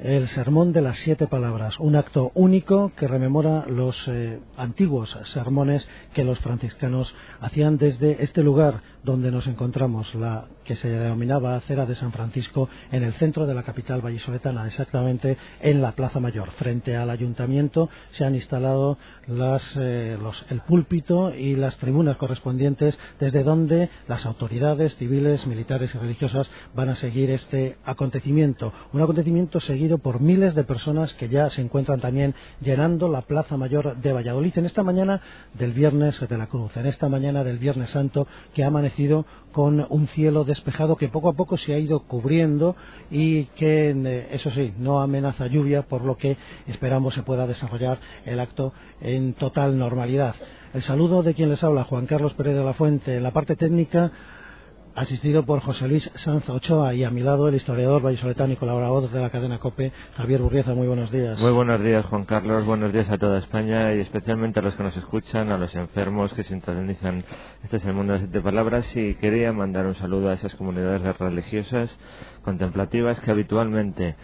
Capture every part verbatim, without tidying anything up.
El sermón de las siete palabras, un acto único que rememora los eh, antiguos sermones que los franciscanos hacían desde este lugar donde nos encontramos, la que se denominaba Acera de San Francisco, en el centro de la capital vallisoletana, exactamente en la Plaza Mayor. Frente al ayuntamiento se han instalado las, eh, los, el púlpito y las tribunas correspondientes, desde donde las autoridades civiles, militares y religiosas van a seguir este acontecimiento, un acontecimiento seguido por miles de personas que ya se encuentran también llenando la Plaza Mayor de Valladolid en esta mañana del Viernes de la Cruz, en esta mañana del Viernes Santo, que ha amanecido con un cielo despejado que poco a poco se ha ido cubriendo y que, eso sí, no amenaza lluvia, por lo que esperamos se pueda desarrollar el acto en total normalidad. El saludo de quien les habla, Juan Carlos Pérez de la Fuente, en la parte técnica, asistido por José Luis Sanz Ochoa, y a mi lado el historiador vallisoletano y colaborador de la cadena COPE, Javier Burrieza. Muy buenos días. Muy buenos días, Juan Carlos. Buenos días a toda España y especialmente a los que nos escuchan, a los enfermos que sintonizan este sermón de las siete palabras. Y quería mandar un saludo a esas comunidades religiosas contemplativas que habitualmente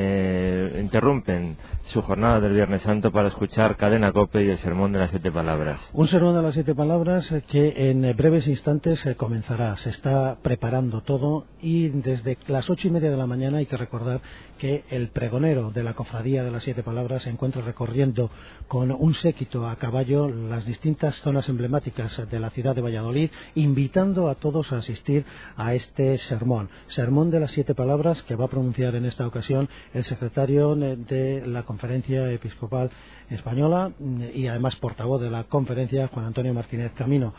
eh, interrumpen su jornada del Viernes Santo para escuchar Cadena COPE y el sermón de las siete palabras. Un sermón de las siete palabras que en breves instantes eh, comenzará. Se está preparando todo y desde las ocho y media de la mañana hay que recordar que el pregonero de la cofradía de las siete palabras se encuentra recorriendo con un séquito a caballo las distintas zonas emblemáticas de la ciudad de Valladolid, invitando a todos a asistir a este sermón. Sermón de las siete palabras que va a pronunciar en esta ocasión el secretario de la Conferencia Episcopal Española y además portavoz de la conferencia, Juan Antonio Martínez Camino.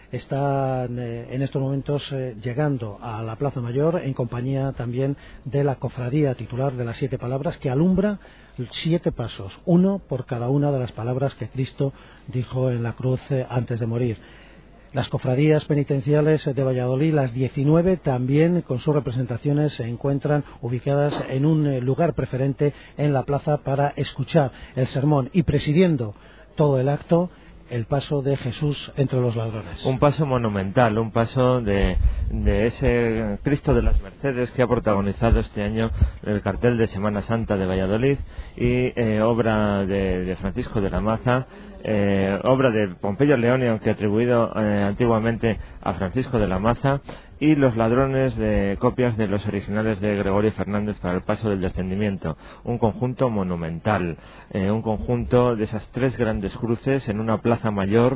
Está eh, en estos momentos eh, llegando a la Plaza Mayor en compañía también de la cofradía titular de las siete palabras, que alumbra siete pasos, uno por cada una de las palabras que Cristo dijo en la cruz eh, antes de morir. Las cofradías penitenciales de Valladolid, las diecinueve, también con sus representaciones se encuentran ubicadas en un lugar preferente en la plaza para escuchar el sermón y presidiendo todo el acto, el paso de Jesús entre los ladrones. Un paso monumental, un paso de, de ese Cristo de las Mercedes que ha protagonizado este año el cartel de Semana Santa de Valladolid y eh, obra de, de Francisco de la Maza, eh, obra de Pompeyo Leoni, aunque atribuido eh, antiguamente a Francisco de la Maza, y los ladrones de copias de los originales de Gregorio Fernández para el paso del descendimiento. Un conjunto monumental, eh, un conjunto de esas tres grandes cruces en una plaza mayor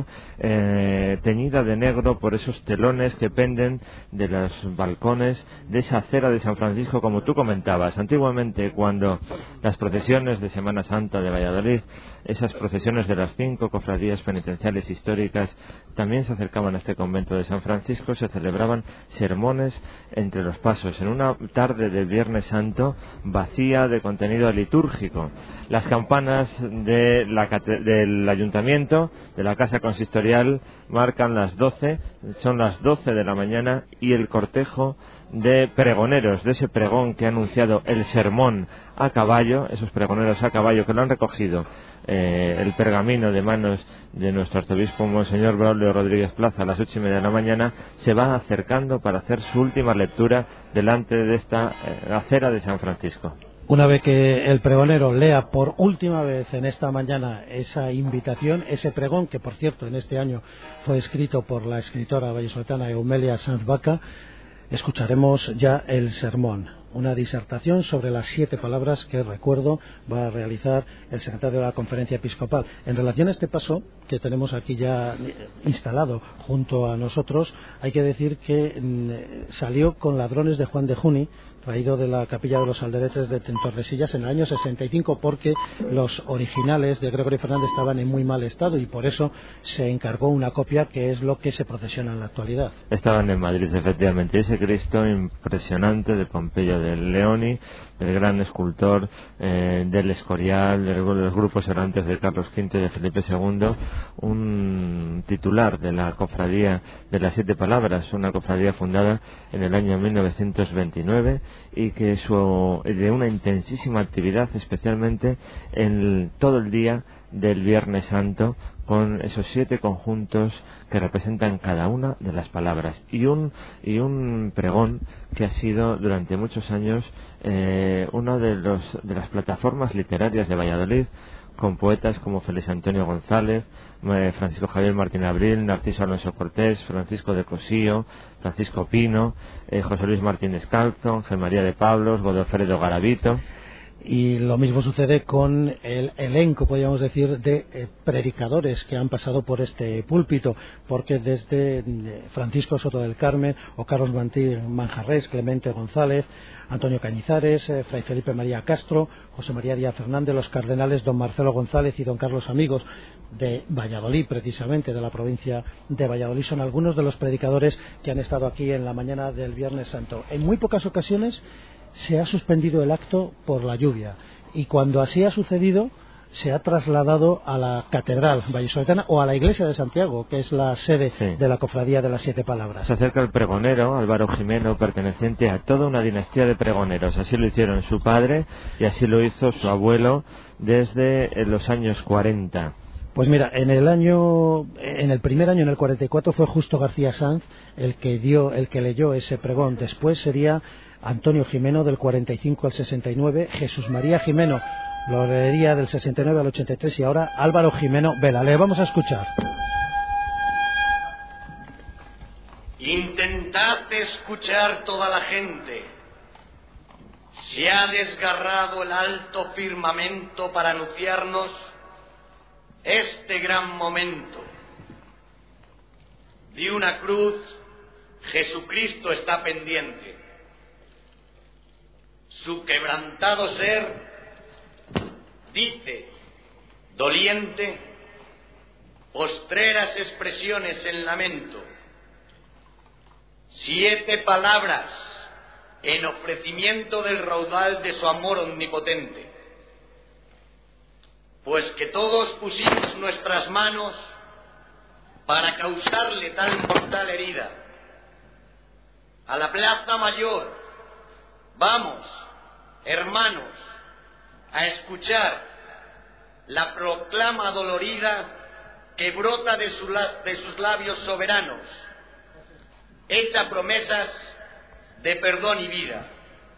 eh, teñida de negro por esos telones que penden de los balcones de esa acera de San Francisco, como tú comentabas. Antiguamente, cuando las procesiones de Semana Santa de Valladolid, esas procesiones de las cinco cofradías penitenciales históricas, también se acercaban a este convento de San Francisco, se celebraban sermones entre los pasos, en una tarde de Viernes Santo vacía de contenido litúrgico. Las campanas de la, del ayuntamiento, de la casa consistorial, marcan las doce, son las doce de la mañana, y el cortejo de pregoneros, de ese pregón que ha anunciado el sermón a caballo, esos pregoneros a caballo que lo han recogido eh, el pergamino de manos de nuestro arzobispo Monseñor Braulio Rodríguez Plaza a las ocho y media de la mañana, se va acercando para hacer su última lectura delante de esta eh, acera de San Francisco. Una vez que el pregonero lea por última vez en esta mañana esa invitación, ese pregón, que por cierto en este año fue escrito por la escritora vallisoletana Eumelia Sanz Vaca, escucharemos ya el sermón, una disertación sobre las siete palabras que, recuerdo, va a realizar el secretario de la Conferencia Episcopal. En relación a este paso que tenemos aquí ya instalado junto a nosotros, hay que decir que mm, salió con ladrones de Juan de Juni, traído de la capilla de los Alderetes de Tordesillas en el año sesenta y cinco, porque los originales de Gregorio Fernández estaban en muy mal estado y por eso se encargó una copia, que es lo que se procesiona en la actualidad. Estaban en Madrid, efectivamente. Ese Cristo impresionante de Pompeyo de Leoni, del gran escultor eh, del Escorial, de los grupos errantes de Carlos quinto y de Felipe segundo, un titular de la cofradía de las siete palabras, una cofradía fundada en el año mil novecientos veintinueve y que su, de una intensísima actividad, especialmente en todo el día del Viernes Santo, con esos siete conjuntos que representan cada una de las palabras, y un y un pregón que ha sido durante muchos años eh, una de los de las plataformas literarias de Valladolid, con poetas como Félix Antonio González, eh, Francisco Javier Martín Abril, Narciso Alonso Cortés, Francisco de Cosío, Francisco Pino, eh, José Luis Martínez Calzo, Ángel María de Pablos, Godofredo Garavito. Y lo mismo sucede con el elenco, podríamos decir, de eh, predicadores que han pasado por este púlpito, porque desde eh, Francisco Soto del Carmen o Carlos Martín Manjarrés, Clemente González, Antonio Cañizares, eh, Fray Felipe María Castro, José María Díaz Fernández, los cardenales don Marcelo González y don Carlos Amigos de Valladolid, precisamente de la provincia de Valladolid, son algunos de los predicadores que han estado aquí en la mañana del Viernes Santo. En muy pocas ocasiones se ha suspendido el acto por la lluvia, y cuando así ha sucedido se ha trasladado a la Catedral Vallisoletana o a la Iglesia de Santiago, que es la sede sí. de la Cofradía de las Siete Palabras. Se acerca el pregonero Álvaro Jimeno, perteneciente a toda una dinastía de pregoneros. Así lo hicieron su padre y así lo hizo su abuelo desde los años cuarenta. Pues mira, en el año, en el primer año, en el cuarenta y cuatro, fue Justo García Sanz el que dio, el que leyó ese pregón. Después sería Antonio Jimeno del cuarenta y cinco al sesenta y nueve, Jesús María Jimeno lo leería del sesenta y nueve al ochenta y tres, y ahora Álvaro Jimeno Vela. Le vamos a escuchar. Intentad escuchar toda la gente. Se ha desgarrado el alto firmamento para anunciarnos este gran momento. De una cruz, Jesucristo está pendiente. Su quebrantado ser dice, doliente, postreras expresiones en lamento, siete palabras en ofrecimiento del raudal de su amor omnipotente. Pues que todos pusimos nuestras manos para causarle tal mortal herida. A la plaza mayor, vamos, hermanos, a escuchar la proclama dolorida que brota de, su la, de sus labios soberanos, hecha promesas de perdón y vida.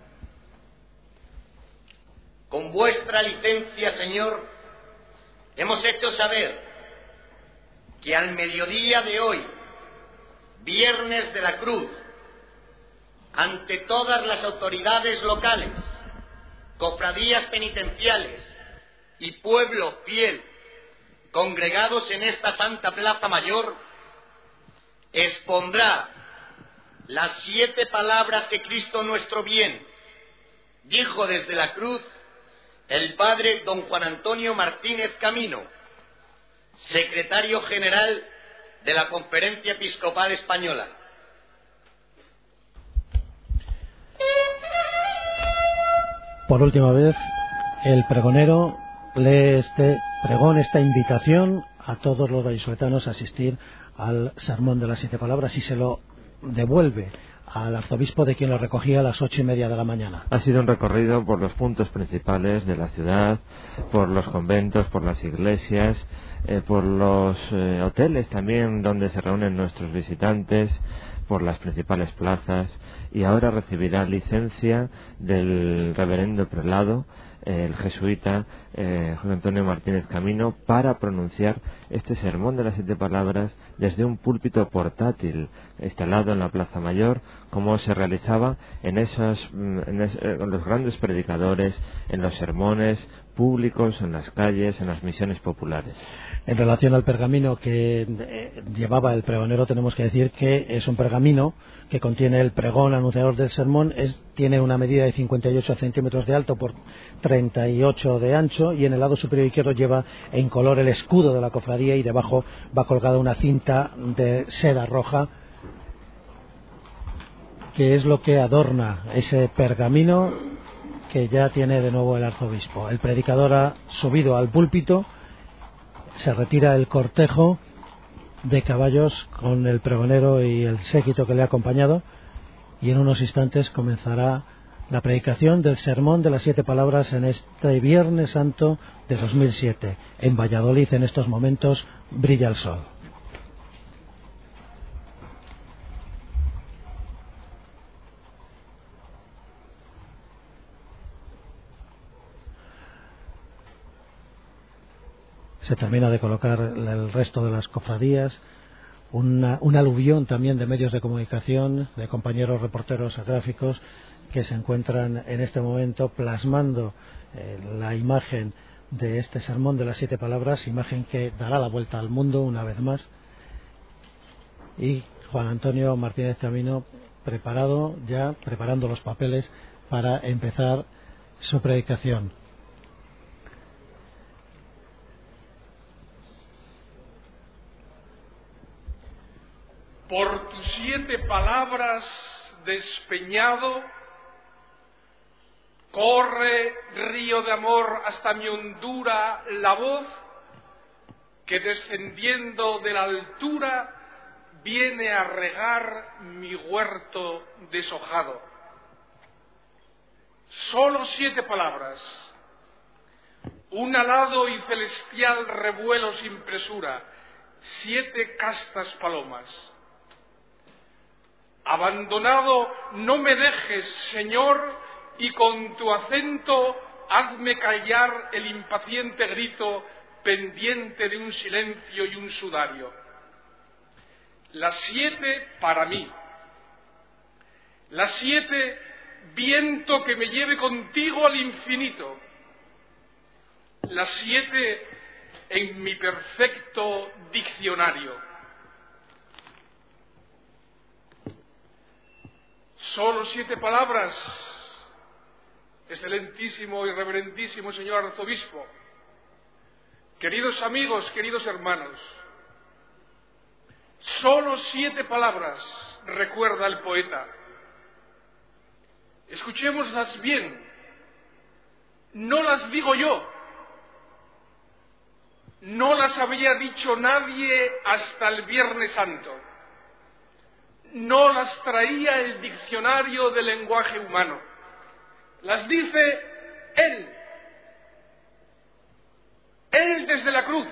Con vuestra licencia, Señor, hemos hecho saber que al mediodía de hoy, Viernes de la Cruz, ante todas las autoridades locales, cofradías penitenciales y pueblo fiel congregados en esta Santa Plaza Mayor, expondrá las siete palabras que Cristo nuestro bien dijo desde la cruz el padre don Juan Antonio Martínez Camino, secretario general de la Conferencia Episcopal Española. Por última vez, el pregonero lee este pregón, esta invitación a todos los vallisoletanos a asistir al sermón de las siete palabras, y se lo devuelve al arzobispo, de quien lo recogía a las ocho y media de la mañana. Ha sido un recorrido por los puntos principales de la ciudad, por los conventos, por las iglesias, eh, por los eh, hoteles también donde se reúnen nuestros visitantes, por las principales plazas, y ahora recibirá licencia del reverendo prelado, eh, el jesuita eh, José Antonio Martínez Camino, para pronunciar este sermón de las siete palabras desde un púlpito portátil instalado en la Plaza Mayor, como se realizaba en esos, en es, en los grandes predicadores, en los sermones públicos, en las calles, en las misiones populares. En relación al pergamino que eh, llevaba el pregonero, tenemos que decir que es un pergamino que contiene el pregón anunciador del sermón. Es, tiene una medida de cincuenta y ocho centímetros de alto por treinta y ocho de ancho, y en el lado superior izquierdo lleva en color el escudo de la cofradía, y debajo va colgada una cinta de seda roja, que es lo que adorna ese pergamino que ya tiene de nuevo el arzobispo. El predicador ha subido al púlpito, se retira el cortejo de caballos con el pregonero y el séquito que le ha acompañado, y en unos instantes comenzará la predicación del Sermón de las Siete Palabras en este Viernes Santo de dos mil siete. En Valladolid en estos momentos brilla el sol. Se termina de colocar el resto de las cofradías, una, un aluvión también de medios de comunicación, de compañeros reporteros gráficos que se encuentran en este momento plasmando eh, la imagen de este sermón de las siete palabras, imagen que dará la vuelta al mundo una vez más. Y Juan Antonio Martínez Camino preparado ya, preparando los papeles para empezar su predicación. Por tus siete palabras despeñado, corre río de amor hasta mi hondura la voz, que descendiendo de la altura viene a regar mi huerto deshojado. Solo siete palabras, un alado y celestial revuelo sin presura, siete castas palomas. Abandonado no me dejes, Señor, y con tu acento hazme callar el impaciente grito pendiente de un silencio y un sudario. Las siete para mí. Las siete, viento que me lleve contigo al infinito. Las siete en mi perfecto diccionario. Solo siete palabras, excelentísimo y reverendísimo señor arzobispo, queridos amigos, queridos hermanos, solo siete palabras, recuerda el poeta. Escuchémoslas bien, no las digo yo, no las había dicho nadie hasta el Viernes Santo. No las traía el diccionario del lenguaje humano. Las dice Él. Él desde la cruz.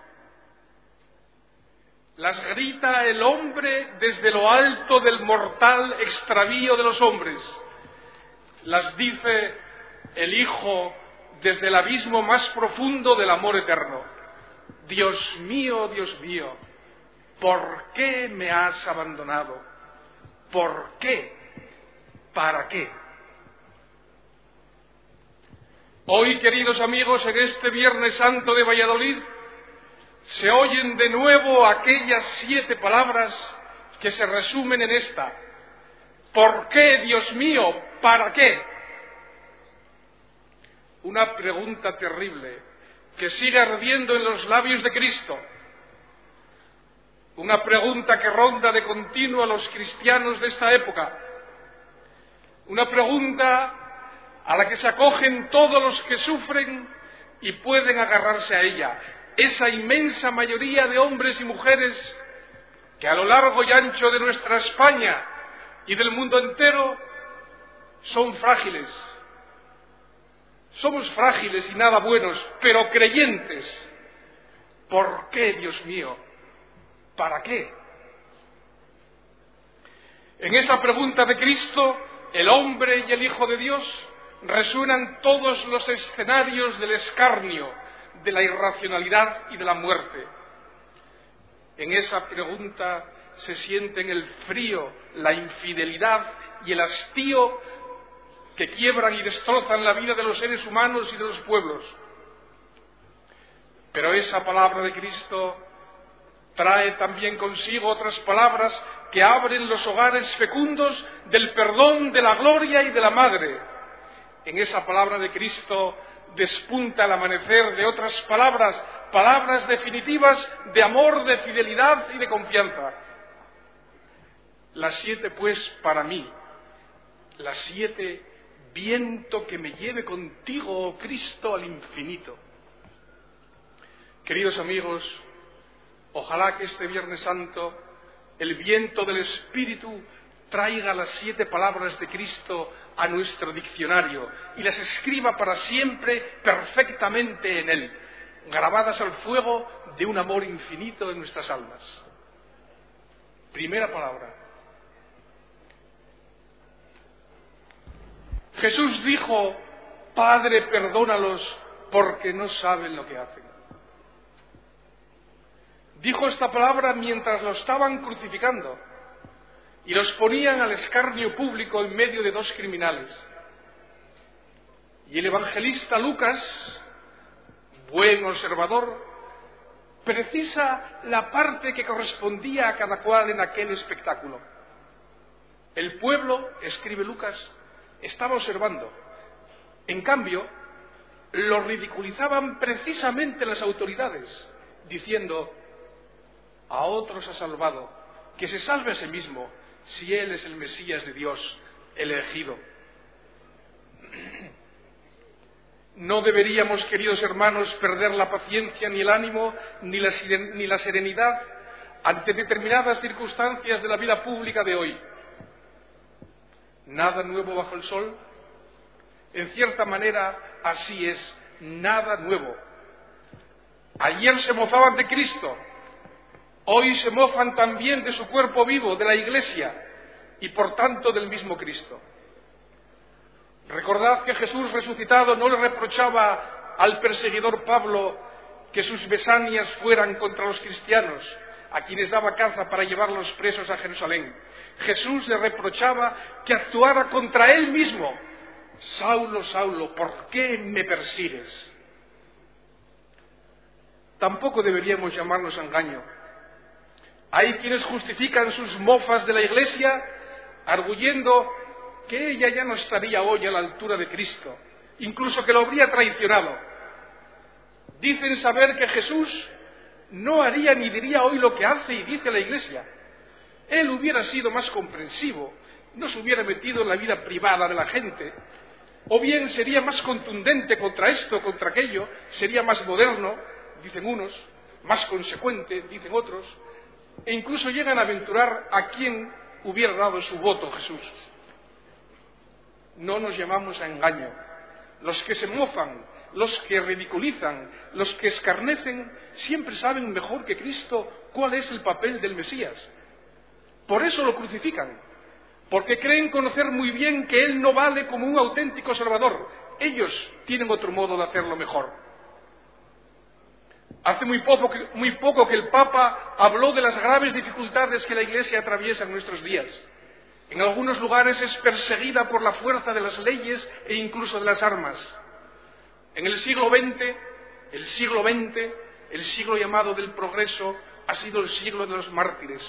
Las grita el hombre desde lo alto del mortal extravío de los hombres. Las dice el Hijo desde el abismo más profundo del amor eterno. Dios mío, Dios mío, ¿por qué me has abandonado? ¿Por qué? ¿Para qué? Hoy, queridos amigos, en este Viernes Santo de Valladolid, se oyen de nuevo aquellas siete palabras que se resumen en esta. ¿Por qué, Dios mío? ¿Para qué? Una pregunta terrible que sigue ardiendo en los labios de Cristo. Una pregunta que ronda de continuo a los cristianos de esta época. Una pregunta a la que se acogen todos los que sufren y pueden agarrarse a ella. Esa inmensa mayoría de hombres y mujeres que a lo largo y ancho de nuestra España y del mundo entero son frágiles. Somos frágiles y nada buenos, pero creyentes. ¿Por qué, Dios mío? ¿Para qué? En esa pregunta de Cristo, el hombre y el Hijo de Dios, resuenan todos los escenarios del escarnio, de la irracionalidad y de la muerte. En esa pregunta se sienten el frío, la infidelidad y el hastío que quiebran y destrozan la vida de los seres humanos y de los pueblos. Pero esa palabra de Cristo trae también consigo otras palabras que abren los hogares fecundos del perdón, de la gloria y de la madre. En esa palabra de Cristo despunta el amanecer de otras palabras, palabras definitivas de amor, de fidelidad y de confianza. Las siete, pues, para mí, las siete, viento que me lleve contigo, oh Cristo, al infinito. Queridos amigos, ojalá que este Viernes Santo el viento del Espíritu traiga las siete palabras de Cristo a nuestro diccionario y las escriba para siempre perfectamente en él, grabadas al fuego de un amor infinito en nuestras almas. Primera palabra. Jesús dijo: Padre, perdónalos porque no saben lo que hacen. Dijo esta palabra mientras lo estaban crucificando y los ponían al escarnio público en medio de dos criminales. Y el evangelista Lucas, buen observador, precisa la parte que correspondía a cada cual en aquel espectáculo. El pueblo, escribe Lucas, estaba observando. En cambio, lo ridiculizaban precisamente las autoridades, diciendo: a otros ha salvado, que se salve a sí mismo, si él es el Mesías de Dios, el elegido. No deberíamos, queridos hermanos, perder la paciencia, ni el ánimo, ni la, ni la serenidad ante determinadas circunstancias de la vida pública de hoy. Nada nuevo bajo el sol. En cierta manera, así es, nada nuevo. Ayer se mofaban de Cristo, hoy se mofan también de su cuerpo vivo, de la Iglesia, y por tanto del mismo Cristo. Recordad que Jesús resucitado no le reprochaba al perseguidor Pablo que sus besanias fueran contra los cristianos, a quienes daba caza para llevarlos presos a Jerusalén. Jesús le reprochaba que actuara contra él mismo. Saulo, Saulo, ¿por qué me persigues? Tampoco deberíamos llamarnos a engaño. Hay quienes justifican sus mofas de la Iglesia arguyendo que ella ya no estaría hoy a la altura de Cristo, incluso que lo habría traicionado. Dicen saber que Jesús no haría ni diría hoy lo que hace y dice la Iglesia. Él hubiera sido más comprensivo, no se hubiera metido en la vida privada de la gente, o bien sería más contundente contra esto, contra aquello, sería más moderno, dicen unos, más consecuente, dicen otros, e incluso llegan a aventurar a quién hubiera dado su voto Jesús. No nos llamamos a engaño. Los que se mofan, los que ridiculizan, los que escarnecen, siempre saben mejor que Cristo cuál es el papel del Mesías. Por eso lo crucifican, porque creen conocer muy bien que Él no vale como un auténtico Salvador. Ellos tienen otro modo de hacerlo mejor. Hace muy poco, que, muy poco que el Papa habló de las graves dificultades que la Iglesia atraviesa en nuestros días. En algunos lugares es perseguida por la fuerza de las leyes e incluso de las armas. En el siglo veinte, el siglo veinte, el siglo llamado del progreso, ha sido el siglo de los mártires.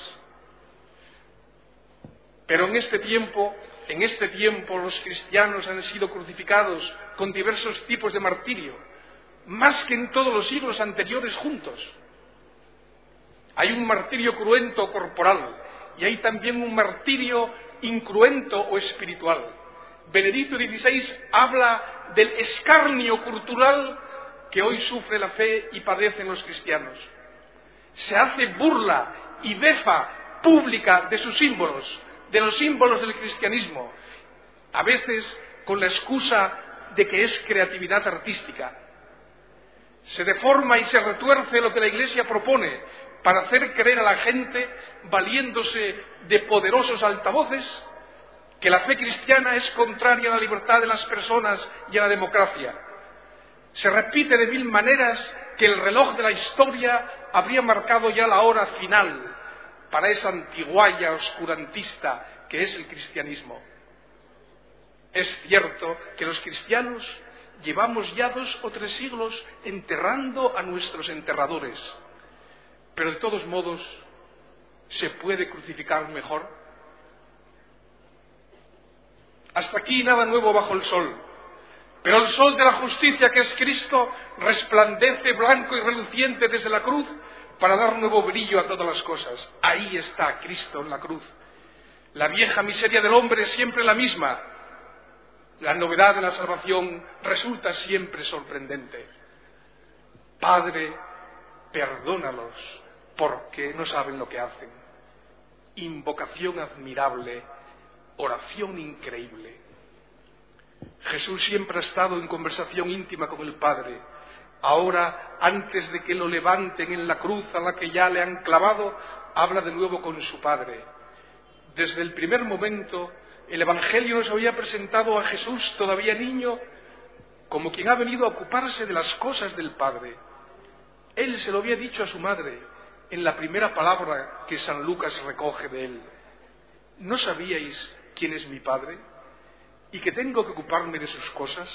Pero en este tiempo, en este tiempo los cristianos han sido crucificados con diversos tipos de martirio, más que en todos los siglos anteriores juntos. Hay un martirio cruento corporal y hay también un martirio incruento o espiritual. Benedicto dieciséis habla del escarnio cultural que hoy sufre la fe y padecen los cristianos. Se hace burla y befa pública de sus símbolos, de los símbolos del cristianismo, a veces con la excusa de que es creatividad artística. Se deforma y se retuerce lo que la Iglesia propone para hacer creer a la gente, valiéndose de poderosos altavoces, que la fe cristiana es contraria a la libertad de las personas y a la democracia. Se repite de mil maneras que el reloj de la historia habría marcado ya la hora final para esa antigualla oscurantista que es el cristianismo. Es cierto que los cristianos llevamos ya dos o tres siglos enterrando a nuestros enterradores, pero de todos modos, ¿se puede crucificar mejor? Hasta aquí nada nuevo bajo el sol, pero el sol de la justicia que es Cristo resplandece blanco y reluciente desde la cruz para dar nuevo brillo a todas las cosas. Ahí está Cristo en la cruz. La vieja miseria del hombre es siempre la misma. La novedad de la salvación resulta siempre sorprendente. Padre, perdónalos, porque no saben lo que hacen. Invocación admirable, oración increíble. Jesús siempre ha estado en conversación íntima con el Padre. Ahora, antes de que lo levanten en la cruz a la que ya le han clavado, habla de nuevo con su Padre. Desde el primer momento, el Evangelio nos había presentado a Jesús, todavía niño, como quien ha venido a ocuparse de las cosas del Padre. Él se lo había dicho a su madre en la primera palabra que San Lucas recoge de él. ¿No sabíais quién es mi Padre y que tengo que ocuparme de sus cosas?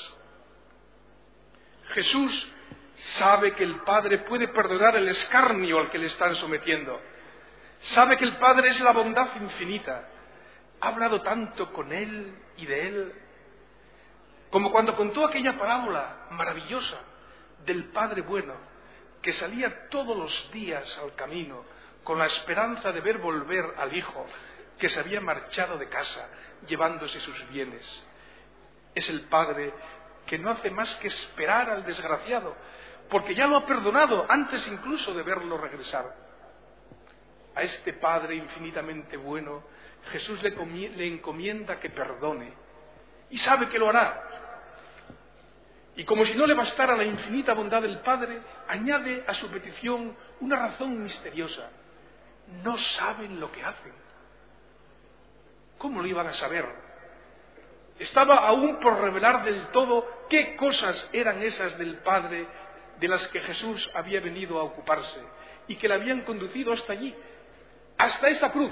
Jesús sabe que el Padre puede perdonar el escarnio al que le están sometiendo. Sabe que el Padre es la bondad infinita. Ha hablado tanto con Él y de Él, como cuando contó aquella parábola maravillosa del Padre bueno, que salía todos los días al camino con la esperanza de ver volver al Hijo que se había marchado de casa llevándose sus bienes. Es el Padre que no hace más que esperar al desgraciado, porque ya lo ha perdonado antes incluso de verlo regresar. A este Padre infinitamente bueno, Jesús le, le encomienda que perdone, y sabe que lo hará. Y como si no le bastara la infinita bondad del Padre, añade a su petición una razón misteriosa. No saben lo que hacen. ¿Cómo lo iban a saber? Estaba aún por revelar del todo qué cosas eran esas del Padre de las que Jesús había venido a ocuparse y que le habían conducido hasta allí, hasta esa cruz,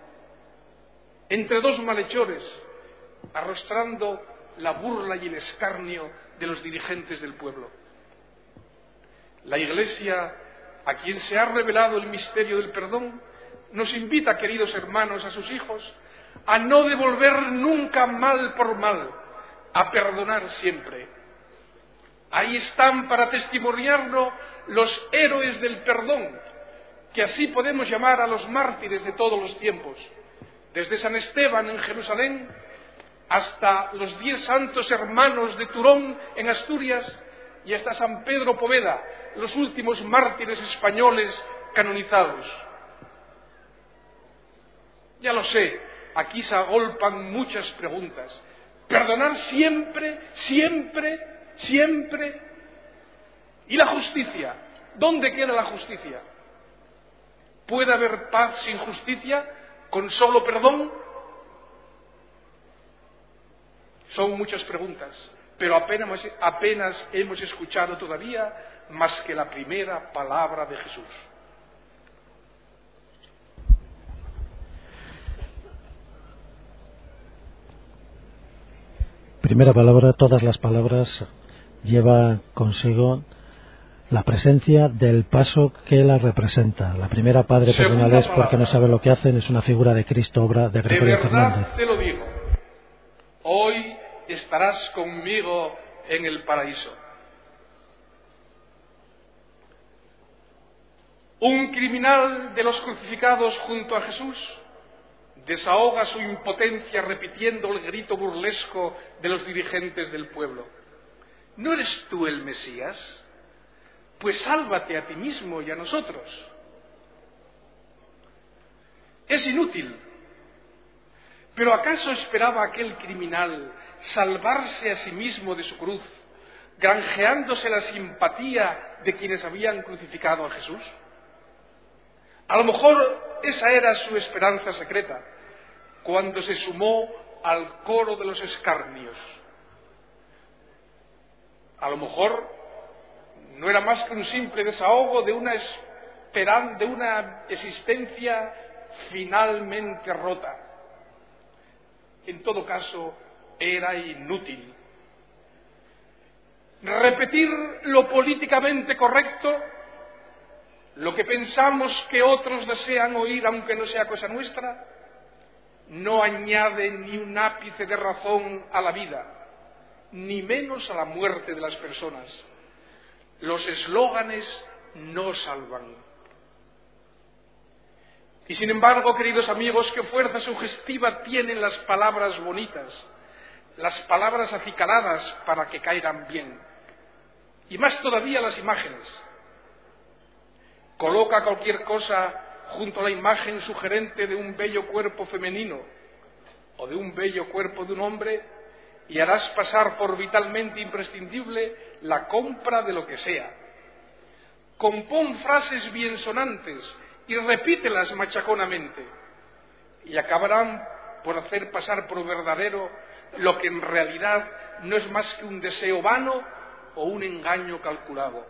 entre dos malhechores, arrostrando la burla y el escarnio de los dirigentes del pueblo. La Iglesia, a quien se ha revelado el misterio del perdón, nos invita, queridos hermanos, a sus hijos, a no devolver nunca mal por mal, a perdonar siempre. Ahí están para testimoniarnos los héroes del perdón, que así podemos llamar a los mártires de todos los tiempos, desde San Esteban en Jerusalén hasta los diez santos hermanos de Turón en Asturias y hasta San Pedro Poveda, los últimos mártires españoles canonizados. Ya lo sé, aquí se agolpan muchas preguntas. ¿Perdonar siempre, siempre, siempre? ¿Y la justicia? ¿Dónde queda la justicia? ¿Puede haber paz sin justicia, con solo perdón? Son muchas preguntas, pero apenas, apenas hemos escuchado todavía más que la primera palabra de Jesús. Primera palabra, todas las palabras lleva consigo la presencia del paso que la representa. La primera, Padre, perdónales porque no sabe lo que hacen, es una figura de Cristo, obra de Gregorio de Fernández. verdad te lo digo, hoy estarás conmigo en el paraíso. Un criminal de los crucificados junto a Jesús desahoga su impotencia repitiendo el grito burlesco de los dirigentes del pueblo. ¿No eres tú el Mesías? Pues sálvate a ti mismo y a nosotros. Es inútil. ¿Pero acaso esperaba aquel criminal salvarse a sí mismo de su cruz, granjeándose la simpatía de quienes habían crucificado a Jesús? A lo mejor esa era su esperanza secreta, cuando se sumó al coro de los escarnios. A lo mejor no era más que un simple desahogo de una, esperan, de una existencia finalmente rota. En todo caso, era inútil. Repetir lo políticamente correcto, lo que pensamos que otros desean oír aunque no sea cosa nuestra, no añade ni un ápice de razón a la vida, ni menos a la muerte de las personas. Los eslóganes no salvan. Y sin embargo, queridos amigos, qué fuerza sugestiva tienen las palabras bonitas, las palabras acicaladas para que caigan bien. Y más todavía las imágenes. Coloca cualquier cosa junto a la imagen sugerente de un bello cuerpo femenino o de un bello cuerpo de un hombre y harás pasar por vitalmente imprescindible la compra de lo que sea. Compón frases biensonantes y repítelas machaconamente, y acabarán por hacer pasar por verdadero lo que en realidad no es más que un deseo vano o un engaño calculado.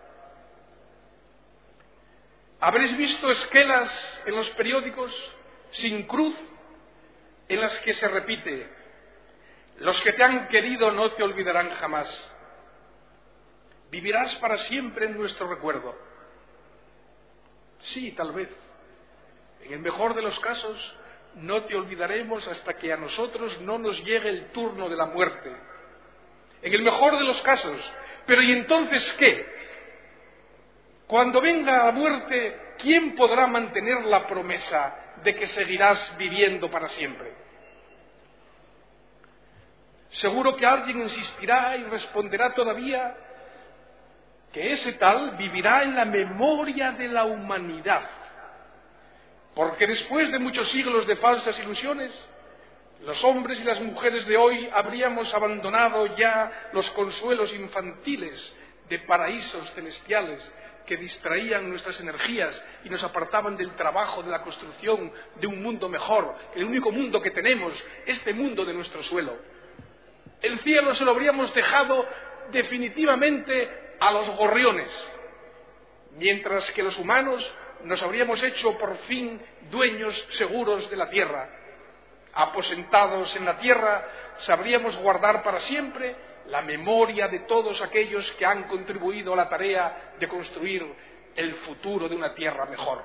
Habréis visto esquelas en los periódicos sin cruz en las que se repite: los que te han querido no te olvidarán jamás. Vivirás para siempre en nuestro recuerdo. Sí, tal vez. En el mejor de los casos, no te olvidaremos hasta que a nosotros no nos llegue el turno de la muerte. En el mejor de los casos. Pero ¿y entonces qué? Cuando venga la muerte, ¿quién podrá mantener la promesa de que seguirás viviendo para siempre? Seguro que alguien insistirá y responderá todavía que ese tal vivirá en la memoria de la humanidad, porque después de muchos siglos de falsas ilusiones, los hombres y las mujeres de hoy habríamos abandonado ya los consuelos infantiles de paraísos celestiales que distraían nuestras energías y nos apartaban del trabajo de la construcción de un mundo mejor, el único mundo que tenemos, este mundo de nuestro suelo. El cielo se lo habríamos dejado definitivamente a los gorriones, mientras que los humanos nos habríamos hecho por fin dueños seguros de la tierra. Aposentados en la tierra, sabríamos guardar para siempre la memoria de todos aquellos que han contribuido a la tarea de construir el futuro de una tierra mejor.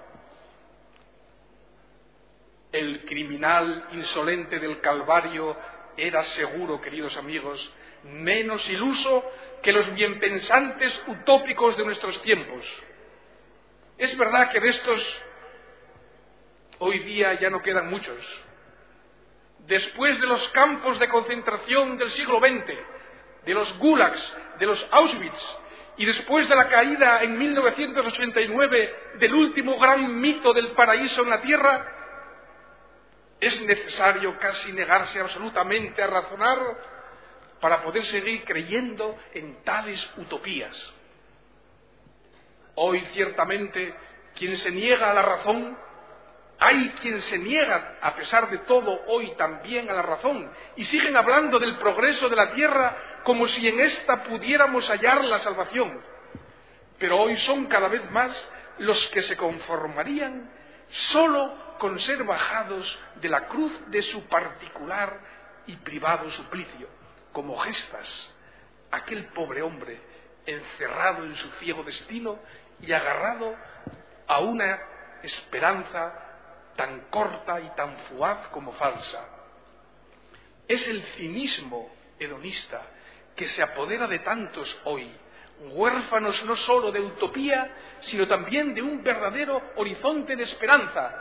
El criminal insolente del Calvario era seguro, queridos amigos, menos iluso que los bienpensantes utópicos de nuestros tiempos. Es verdad que de estos hoy día ya no quedan muchos. Después de los campos de concentración del siglo veinte, de los gulags, de los Auschwitz, y después de la caída en mil novecientos ochenta y nueve del último gran mito del paraíso en la tierra, es necesario casi negarse absolutamente a razonar para poder seguir creyendo en tales utopías. Hoy, ciertamente, quien se niega a la razón, hay quien se niega, a pesar de todo, hoy también a la razón, y siguen hablando del progreso de la tierra como si en ésta pudiéramos hallar la salvación. Pero hoy son cada vez más los que se conformarían solo con ser bajados de la cruz de su particular y privado suplicio, como Gestas, aquel pobre hombre encerrado en su ciego destino y agarrado a una esperanza tan corta y tan fugaz como falsa. Es el cinismo hedonista que se apodera de tantos hoy, huérfanos no sólo de utopía, sino también de un verdadero horizonte de esperanza.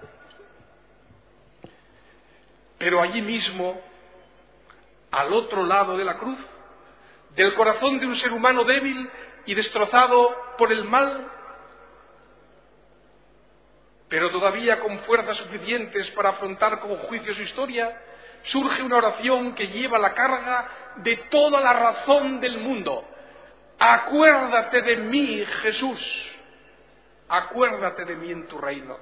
Pero allí mismo, al otro lado de la cruz, del corazón de un ser humano débil y destrozado por el mal, pero todavía con fuerzas suficientes para afrontar con juicio su historia, surge una oración que lleva la carga de toda la razón del mundo. Acuérdate de mí, Jesús, acuérdate de mí en tu reino.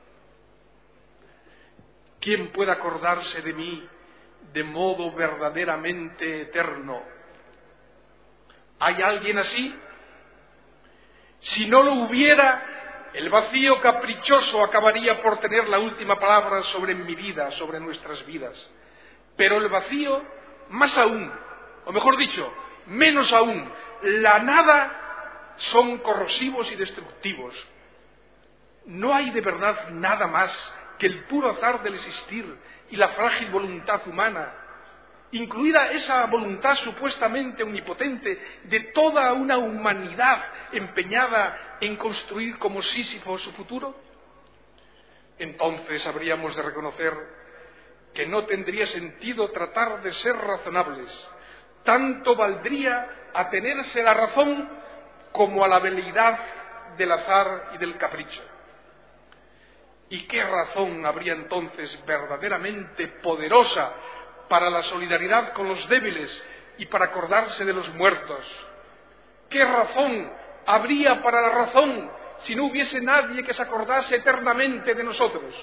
¿Quién puede acordarse de mí de modo verdaderamente eterno? ¿Hay alguien así? Si no lo hubiera, el vacío caprichoso acabaría por tener la última palabra sobre mi vida, sobre nuestras vidas. Pero el vacío, más aún, o mejor dicho, menos aún, la nada, son corrosivos y destructivos. No hay de verdad nada más que el puro azar del existir y la frágil voluntad humana, incluida esa voluntad supuestamente omnipotente de toda una humanidad empeñada en construir como Sísifo su futuro. Entonces habríamos de reconocer que no tendría sentido tratar de ser razonables. Tanto valdría atenerse a la razón como a la veleidad del azar y del capricho. ¿Y qué razón habría entonces verdaderamente poderosa para la solidaridad con los débiles y para acordarse de los muertos. ¿Qué razón habría para la razón si no hubiese nadie que se acordase eternamente de nosotros?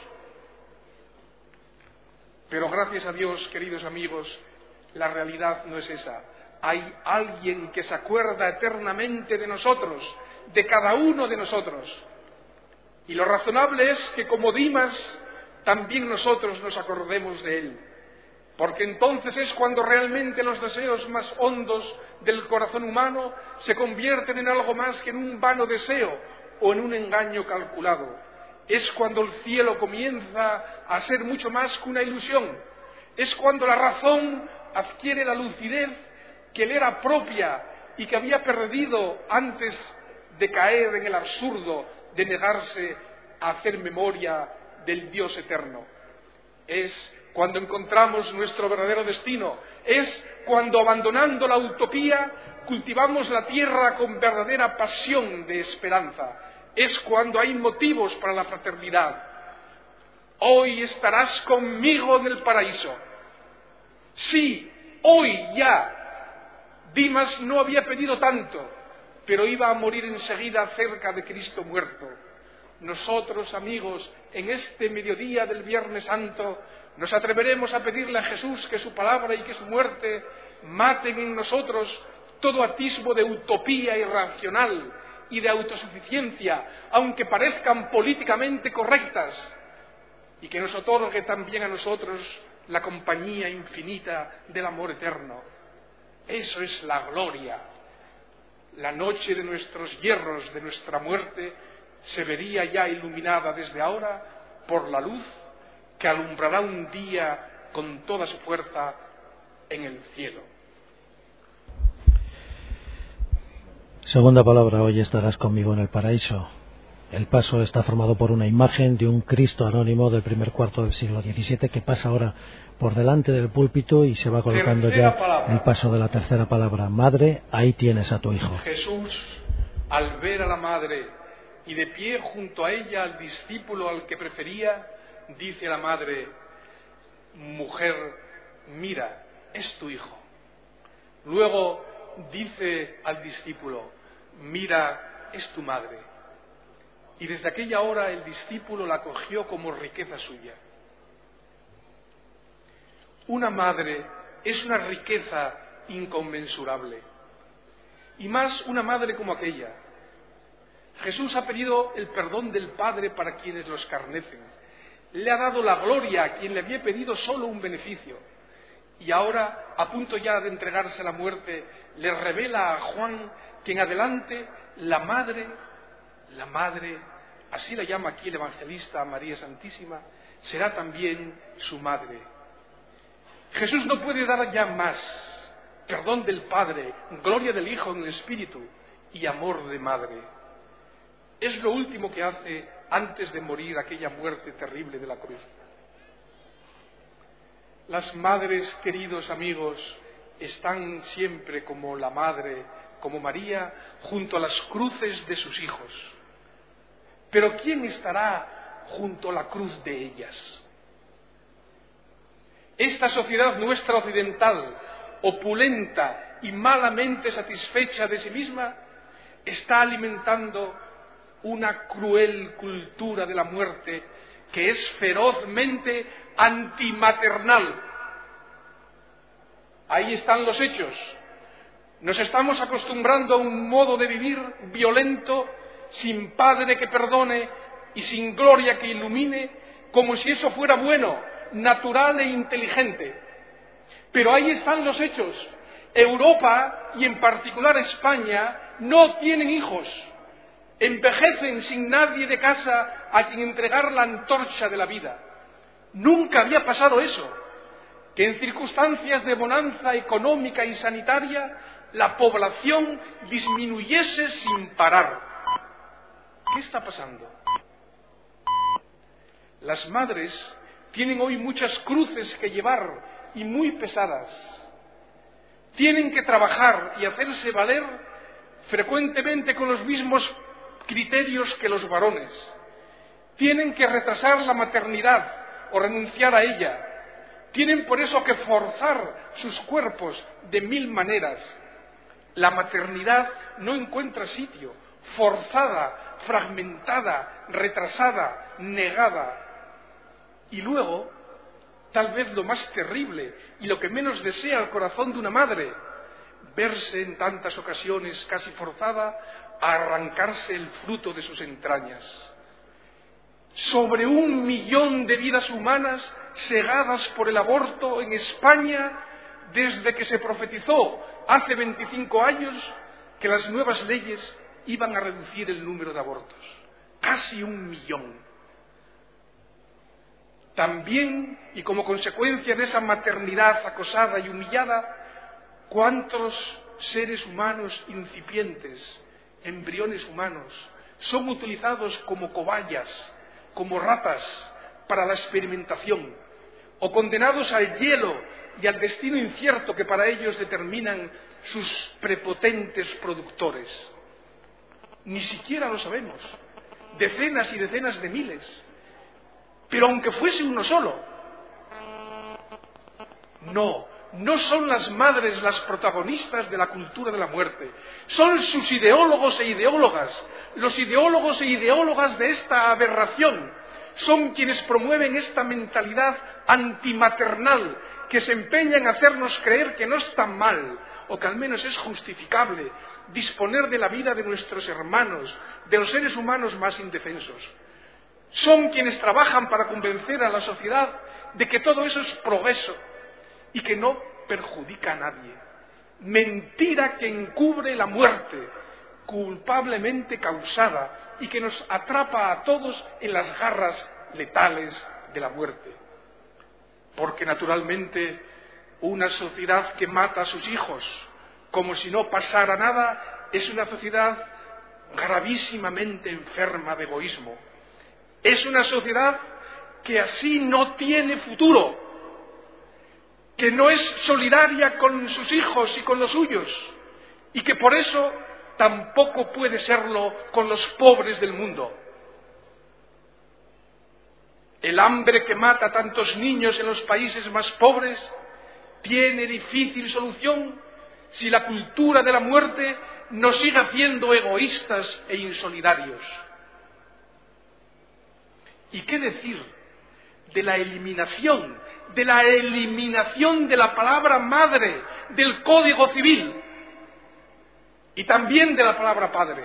Pero gracias a Dios, queridos amigos, la realidad no es esa. Hay alguien que se acuerda eternamente de nosotros, de cada uno de nosotros. Y lo razonable es que, como Dimas, también nosotros nos acordemos de él. Porque entonces es cuando realmente los deseos más hondos del corazón humano se convierten en algo más que en un vano deseo o en un engaño calculado. Es cuando el cielo comienza a ser mucho más que una ilusión. Es cuando la razón adquiere la lucidez que le era propia y que había perdido antes de caer en el absurdo de negarse a hacer memoria del Dios eterno. Es cuando encontramos nuestro verdadero destino. Es cuando, abandonando la utopía, cultivamos la tierra con verdadera pasión de esperanza. Es cuando hay motivos para la fraternidad. Hoy estarás conmigo en el paraíso. Sí, hoy ya. Dimas no había pedido tanto, pero iba a morir enseguida cerca de Cristo muerto. Nosotros, amigos, en este mediodía del Viernes Santo, nos atreveremos a pedirle a Jesús que su palabra y que su muerte maten en nosotros todo atisbo de utopía irracional y de autosuficiencia, aunque parezcan políticamente correctas, y que nos otorgue también a nosotros la compañía infinita del amor eterno. Eso es la gloria. La noche de nuestros hierros, de nuestra muerte, se vería ya iluminada desde ahora por la luz que alumbrará un día con toda su fuerza en el cielo. Segunda palabra, hoy estarás conmigo en el paraíso. El paso está formado por una imagen de un Cristo anónimo del primer cuarto del siglo diecisiete que pasa ahora por delante del púlpito y se va colocando Tercera ya palabra. el paso de la tercera palabra. Madre, ahí tienes a tu hijo. Jesús, al ver a la madre y de pie junto a ella al discípulo al que prefería, dice a la madre: mujer, mira, es tu hijo. Luego dice al discípulo: mira, es tu madre. Y desde aquella hora el discípulo la acogió como riqueza suya. Una madre es una riqueza inconmensurable, y más una madre como aquella. Jesús ha pedido el perdón del Padre para quienes lo escarnecen. Le ha dado la gloria a quien le había pedido solo un beneficio. Y ahora, a punto ya de entregarse a la muerte, le revela a Juan que en adelante la madre, la madre, así la llama aquí el evangelista a María Santísima, será también su madre. Jesús no puede dar ya más. Perdón del Padre, gloria del Hijo en el Espíritu y amor de madre. Es lo último que hace antes de morir aquella muerte terrible de la cruz. Las madres, queridos amigos, están siempre como la madre, como María, junto a las cruces de sus hijos. Pero ¿quién estará junto a la cruz de ellas? Esta sociedad nuestra occidental, opulenta y malamente satisfecha de sí misma, está alimentando una cruel cultura de la muerte que es ferozmente antimaternal. Ahí están los hechos. Nos estamos acostumbrando a un modo de vivir violento, sin padre que perdone y sin gloria que ilumine, como si eso fuera bueno, natural e inteligente. Pero ahí están los hechos. Europa, y en particular España, no tienen hijos. Envejecen sin nadie de casa a quien entregar la antorcha de la vida. Nunca había pasado eso, que en circunstancias de bonanza económica y sanitaria la población disminuyese sin parar. ¿Qué está pasando? Las madres tienen hoy muchas cruces que llevar y muy pesadas. Tienen que trabajar y hacerse valer frecuentemente con los mismos criterios que los varones. Tienen que retrasar la maternidad o renunciar a ella. Tienen por eso que forzar sus cuerpos de mil maneras. La maternidad no encuentra sitio, forzada, fragmentada, retrasada, negada. Y luego, tal vez lo más terrible y lo que menos desea el corazón de una madre, verse en tantas ocasiones casi forzada a arrancarse el fruto de sus entrañas. Sobre un millón de vidas humanas segadas por el aborto en España desde que se profetizó hace veinticinco años que las nuevas leyes iban a reducir el número de abortos. Casi un millón. También, y como consecuencia de esa maternidad acosada y humillada, ¿cuántos seres humanos incipientes, embriones humanos, son utilizados como cobayas, como ratas para la experimentación, o condenados al hielo y al destino incierto que para ellos determinan sus prepotentes productores? Ni siquiera lo sabemos. Decenas y decenas de miles. Pero aunque fuese uno solo, no, no son las madres las protagonistas de la cultura de la muerte, son sus ideólogos e ideólogas, los ideólogos e ideólogas de esta aberración, son quienes promueven esta mentalidad antimaternal que se empeña en hacernos creer que no es tan mal, o que al menos es justificable, disponer de la vida de nuestros hermanos, de los seres humanos más indefensos. Son quienes trabajan para convencer a la sociedad de que todo eso es progreso y que no perjudica a nadie. Mentira que encubre la muerte, culpablemente causada, y que nos atrapa a todos en las garras letales de la muerte. Porque naturalmente una sociedad que mata a sus hijos como si no pasara nada es una sociedad gravísimamente enferma de egoísmo. Es una sociedad que así no tiene futuro, que no es solidaria con sus hijos y con los suyos, y que por eso tampoco puede serlo con los pobres del mundo. El hambre que mata a tantos niños en los países más pobres tiene difícil solución si la cultura de la muerte nos sigue haciendo egoístas e insolidarios. ¿Y qué decir de la eliminación, de la eliminación de la palabra madre del Código Civil y también de la palabra padre?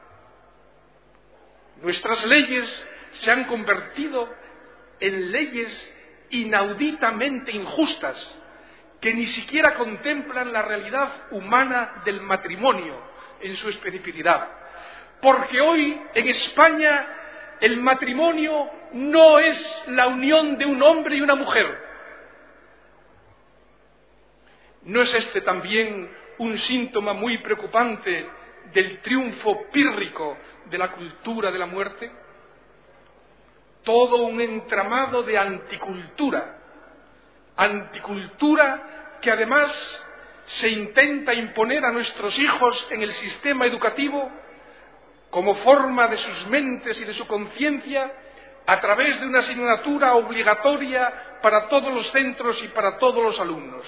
Nuestras leyes se han convertido en leyes inauditamente injustas, que ni siquiera contemplan la realidad humana del matrimonio en su especificidad. Porque hoy en España el matrimonio no es la unión de un hombre y una mujer. ¿No es este también un síntoma muy preocupante del triunfo pírrico de la cultura de la muerte? Todo un entramado de anticultura, anticultura que además se intenta imponer a nuestros hijos en el sistema educativo como forma de sus mentes y de su conciencia a través de una asignatura obligatoria para todos los centros y para todos los alumnos.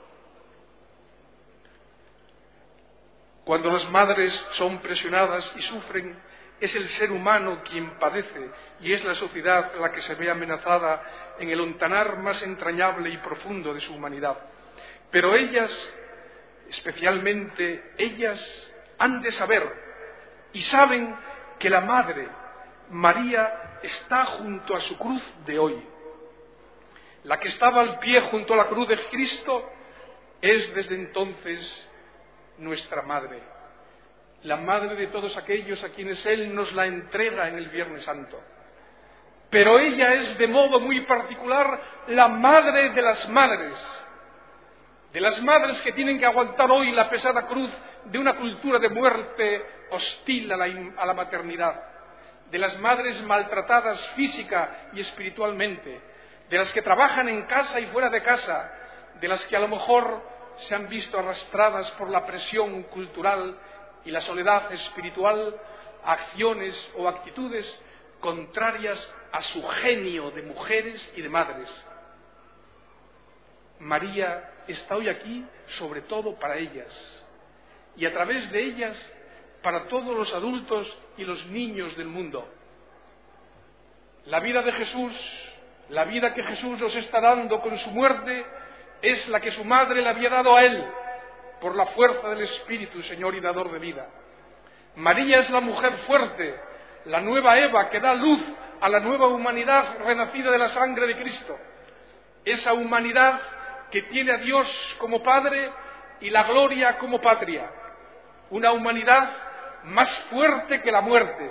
Cuando las madres son presionadas y sufren, es el ser humano quien padece y es la sociedad la que se ve amenazada en el hontanar más entrañable y profundo de su humanidad. Pero ellas, especialmente ellas, han de saber y saben que la Madre, María, está junto a su cruz de hoy. La que estaba al pie junto a la cruz de Cristo es desde entonces nuestra Madre, la Madre de todos aquellos a quienes Él nos la entrega en el Viernes Santo. Pero ella es de modo muy particular la Madre de las madres, de las madres que tienen que aguantar hoy la pesada cruz de una cultura de muerte hostil a la, a la maternidad, de las madres maltratadas física y espiritualmente, de las que trabajan en casa y fuera de casa, de las que a lo mejor se han visto arrastradas por la presión cultural y la soledad espiritual a acciones o actitudes contrarias a su genio de mujeres y de madres. María está hoy aquí sobre todo para ellas y a través de ellas para todos los adultos y los niños del mundo. La vida de Jesús, la vida que Jesús nos está dando con su muerte, es la que su madre le había dado a él por la fuerza del Espíritu, Señor y dador de vida. María es la mujer fuerte, la nueva Eva que da luz a la nueva humanidad renacida de la sangre de Cristo. Esa humanidad que tiene a Dios como Padre y la gloria como patria. Una humanidad más fuerte que la muerte.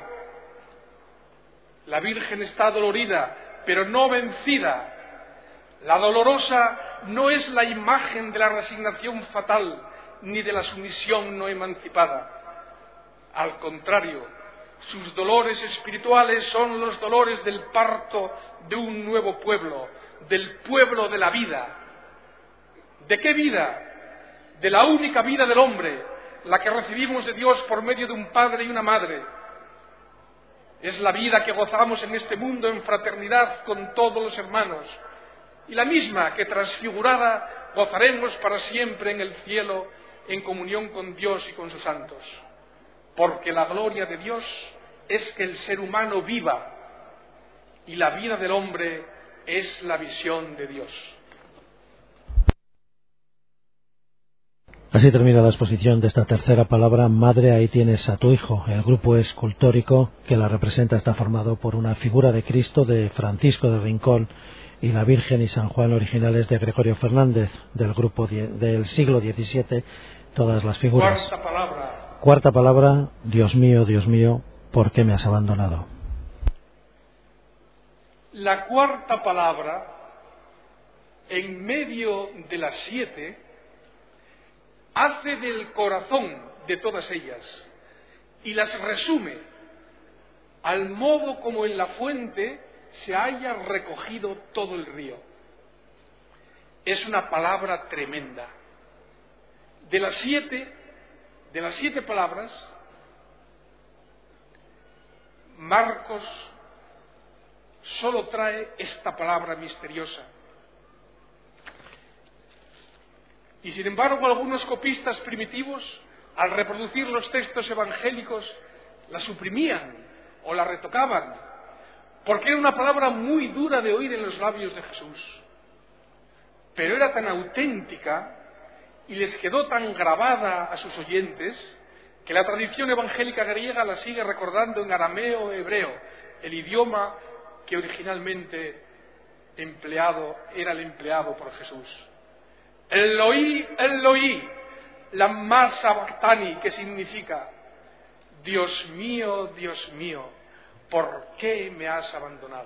La Virgen está dolorida, pero no vencida. La dolorosa no es la imagen de la resignación fatal, ni de la sumisión no emancipada. Al contrario, sus dolores espirituales son los dolores del parto de un nuevo pueblo, del pueblo de la vida. ¿De qué vida? De la única vida del hombre, la que recibimos de Dios por medio de un padre y una madre. Es la vida que gozamos en este mundo en fraternidad con todos los hermanos, y la misma que transfigurada gozaremos para siempre en el cielo, en comunión con Dios y con sus santos. Porque la gloria de Dios es que el ser humano viva, y la vida del hombre es la visión de Dios. Así termina la exposición de esta tercera palabra, Madre, ahí tienes a tu hijo. El grupo escultórico que la representa está formado por una figura de Cristo de Francisco de Rincón y la Virgen y San Juan originales de Gregorio Fernández, del grupo die- del siglo diecisiete, todas las figuras. Cuarta palabra. Cuarta palabra, Dios mío, Dios mío, ¿por qué me has abandonado? La cuarta palabra, en medio de las siete, hace del corazón de todas ellas y las resume al modo como en la fuente se haya recogido todo el río. Es una palabra tremenda. De las siete, de las siete palabras, Marcos solo trae esta palabra misteriosa. Y sin embargo, algunos copistas primitivos, al reproducir los textos evangélicos, la suprimían o la retocaban, porque era una palabra muy dura de oír en los labios de Jesús. Pero era tan auténtica y les quedó tan grabada a sus oyentes que la tradición evangélica griega la sigue recordando en arameo o hebreo, el idioma que originalmente empleado era el empleado por Jesús. Eloi, Eloi, lama sabactani, que significa Dios mío, Dios mío, ¿por qué me has abandonado?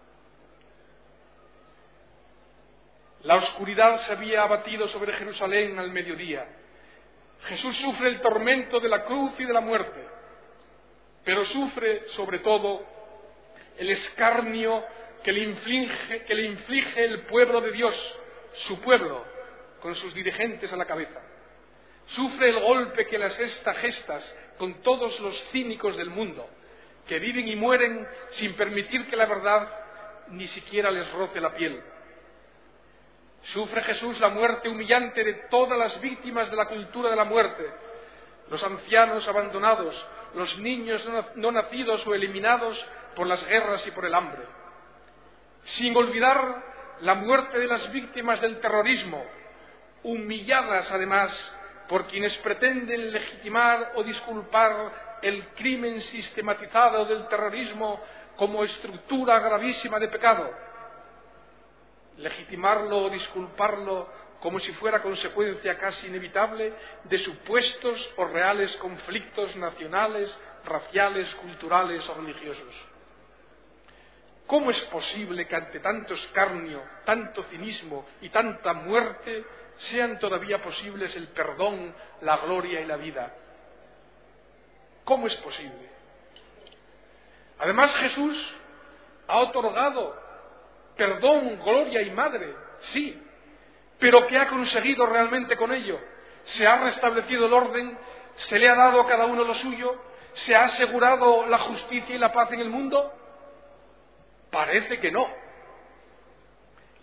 La oscuridad se había abatido sobre Jerusalén al mediodía. Jesús sufre el tormento de la cruz y de la muerte, pero sufre sobre todo el escarnio que le inflige, que le inflige el pueblo de Dios, su pueblo, con sus dirigentes a la cabeza. Sufre el golpe que le asesta gestas con todos los cínicos del mundo, que viven y mueren sin permitir que la verdad ni siquiera les roce la piel. Sufre Jesús la muerte humillante de todas las víctimas de la cultura de la muerte, los ancianos abandonados, los niños no nacidos o eliminados por las guerras y por el hambre. Sin olvidar la muerte de las víctimas del terrorismo, humilladas además por quienes pretenden legitimar o disculpar el crimen sistematizado del terrorismo como estructura gravísima de pecado, legitimarlo o disculparlo como si fuera consecuencia casi inevitable de supuestos o reales conflictos nacionales, raciales, culturales o religiosos. ¿Cómo es posible que ante tanto escarnio, tanto cinismo y tanta muerte sean todavía posibles el perdón, la gloria y la vida? ¿Cómo es posible? Además, Jesús ha otorgado perdón, gloria y madre, sí, pero ¿qué ha conseguido realmente con ello? ¿Se ha restablecido el orden? ¿Se le ha dado a cada uno lo suyo? ¿Se ha asegurado la justicia y la paz en el mundo? Parece que no.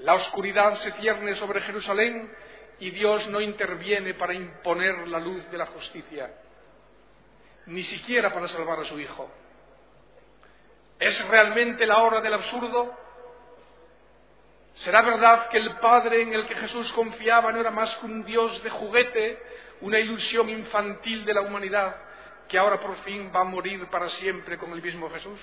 La oscuridad se cierne sobre Jerusalén y Dios no interviene para imponer la luz de la justicia, ni siquiera para salvar a su Hijo. ¿Es realmente la hora del absurdo? ¿Será verdad que el Padre en el que Jesús confiaba no era más que un Dios de juguete, una ilusión infantil de la humanidad, que ahora por fin va a morir para siempre con el mismo Jesús?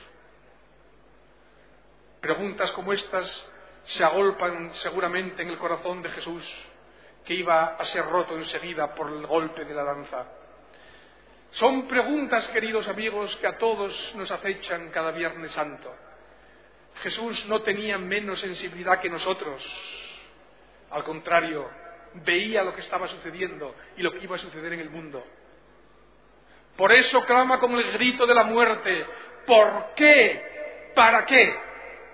Preguntas como estas se agolpan seguramente en el corazón de Jesús, que iba a ser roto enseguida por el golpe de la lanza. Son preguntas, queridos amigos, que a todos nos acechan cada Viernes Santo. Jesús no tenía menos sensibilidad que nosotros. Al contrario, veía lo que estaba sucediendo y lo que iba a suceder en el mundo. Por eso clama con el grito de la muerte: ¿por qué? ¿Para qué?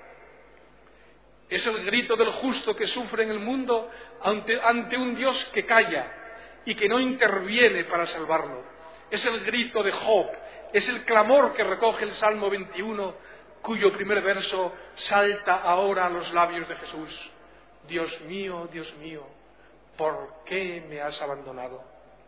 Es el grito del justo que sufre en el mundo ante, ante un Dios que calla y que no interviene para salvarlo. Es el grito de Job, es el clamor que recoge el Salmo veintiuno, cuyo primer verso salta ahora a los labios de Jesús: Dios mío, Dios mío, ¿por qué me has abandonado?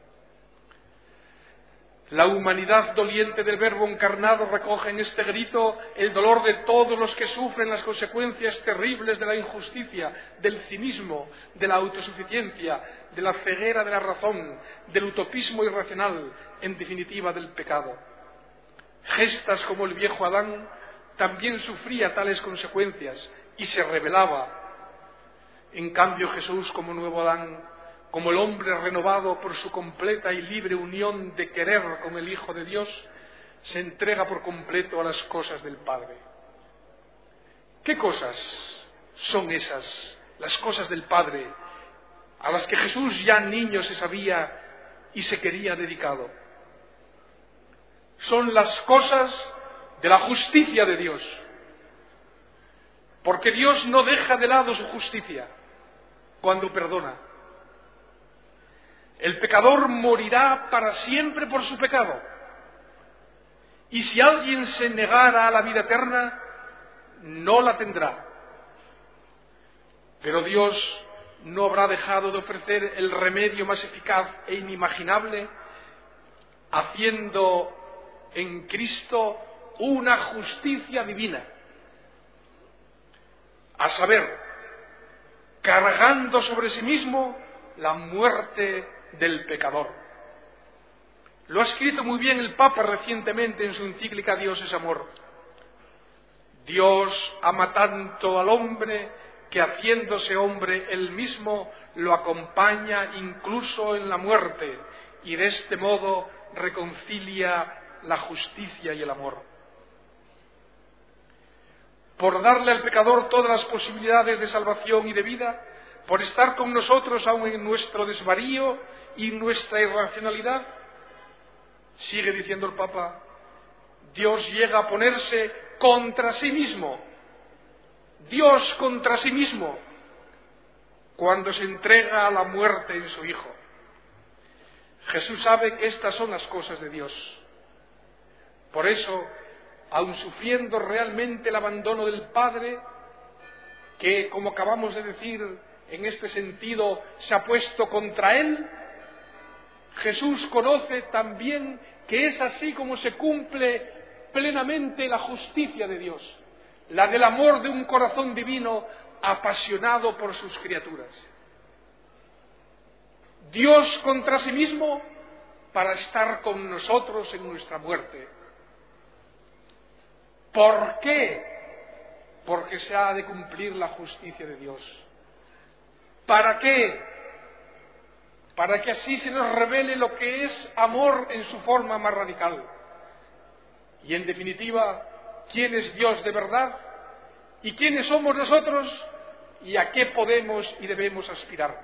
La humanidad doliente del Verbo encarnado recoge en este grito el dolor de todos los que sufren las consecuencias terribles de la injusticia, del cinismo, de la autosuficiencia, de la ceguera de la razón, del utopismo irracional, en definitiva del pecado. Gestas como el viejo Adán también sufría tales consecuencias y se rebelaba. En cambio Jesús, como nuevo Adán, como el hombre renovado por su completa y libre unión de querer con el Hijo de Dios, se entrega por completo a las cosas del Padre. ¿Qué cosas son esas, las cosas del Padre, a las que Jesús ya niño se sabía y se quería dedicado? Son las cosas de la justicia de Dios, porque Dios no deja de lado su justicia cuando perdona. El pecador morirá para siempre por su pecado, y si alguien se negara a la vida eterna, no la tendrá. Pero Dios no habrá dejado de ofrecer el remedio más eficaz e inimaginable, haciendo en Cristo una justicia divina, a saber, cargando sobre sí mismo la muerte del pecador. Lo ha escrito muy bien el Papa recientemente en su encíclica Dios es amor. Dios ama tanto al hombre que, haciéndose hombre él mismo, lo acompaña incluso en la muerte, y de este modo reconcilia la justicia y el amor. Por darle al pecador todas las posibilidades de salvación y de vida, por estar con nosotros aun en nuestro desvarío y nuestra irracionalidad, sigue diciendo el Papa, Dios llega a ponerse contra sí mismo, Dios contra sí mismo, cuando se entrega a la muerte en su Hijo. Jesús sabe que estas son las cosas de Dios. Por eso, aun sufriendo realmente el abandono del Padre, que, como acabamos de decir, en este sentido se ha puesto contra él, Jesús conoce también que es así como se cumple plenamente la justicia de Dios, la del amor de un corazón divino apasionado por sus criaturas. Dios contra sí mismo para estar con nosotros en nuestra muerte. ¿Por qué? Porque se ha de cumplir la justicia de Dios. ¿Para qué? Para que así se nos revele lo que es amor en su forma más radical. Y en definitiva, ¿quién es Dios de verdad? ¿Y quiénes somos nosotros? ¿Y a qué podemos y debemos aspirar?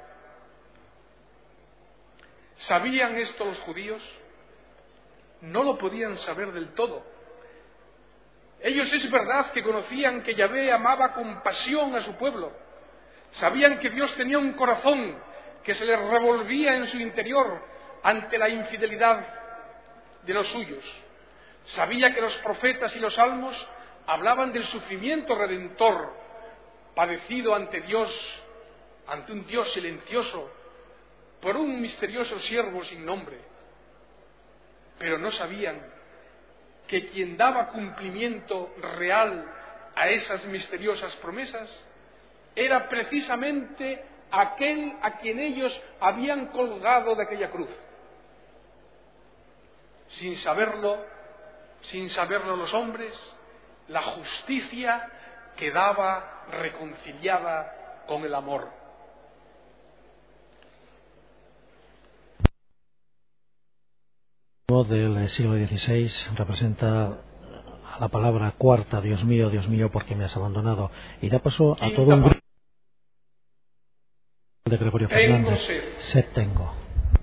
¿Sabían esto los judíos? No lo podían saber del todo. Ellos es verdad que conocían que Yahvé amaba con pasión a su pueblo. Sabían que Dios tenía un corazón que se les revolvía en su interior ante la infidelidad de los suyos. Sabía que los profetas y los salmos hablaban del sufrimiento redentor padecido ante Dios, ante un Dios silencioso, por un misterioso siervo sin nombre. Pero no sabían que quien daba cumplimiento real a esas misteriosas promesas era precisamente aquel a quien ellos habían colgado de aquella cruz. Sin saberlo, sin saberlo los hombres, la justicia quedaba reconciliada con el amor. Del siglo dieciséis representa a la palabra cuarta, Dios mío, Dios mío, ¿por qué me has abandonado? Y da paso a todo un grupo de Gregorio Fernández. Sed tengo.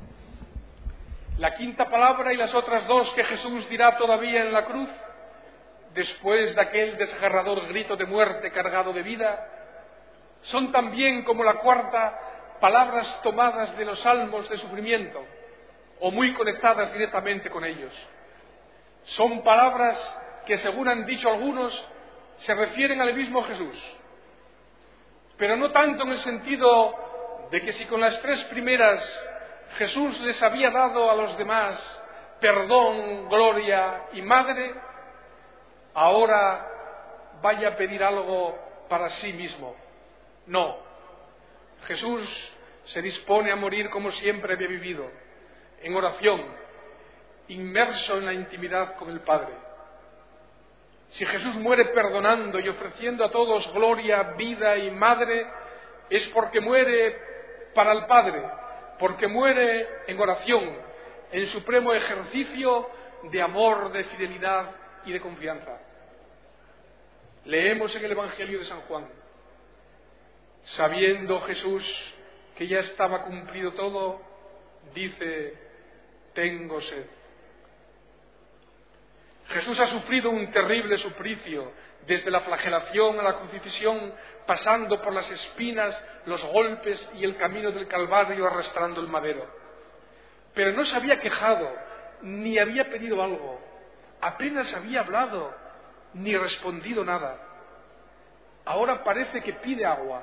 La quinta palabra y las otras dos que Jesús dirá todavía en la cruz, después de aquel desgarrador grito de muerte cargado de vida, son también, como la cuarta, palabras tomadas de los salmos de sufrimiento, o muy conectadas directamente con ellos. Son palabras que, según han dicho algunos, se refieren al mismo Jesús, pero no tanto en el sentido de que si con las tres primeras Jesús les había dado a los demás perdón, gloria y madre, ahora vaya a pedir algo para sí mismo. No, Jesús se dispone a morir como siempre había vivido, en oración, inmerso en la intimidad con el Padre. Si Jesús muere perdonando y ofreciendo a todos gloria, vida y madre, es porque muere para el Padre, porque muere en oración, en supremo ejercicio de amor, de fidelidad y de confianza. Leemos en el Evangelio de San Juan: sabiendo Jesús que ya estaba cumplido todo, dice: tengo sed. Jesús ha sufrido un terrible suplicio, desde la flagelación a la crucifixión, pasando por las espinas, los golpes y el camino del Calvario, arrastrando el madero. Pero no se había quejado, ni había pedido algo, apenas había hablado, ni respondido nada. Ahora parece que pide agua.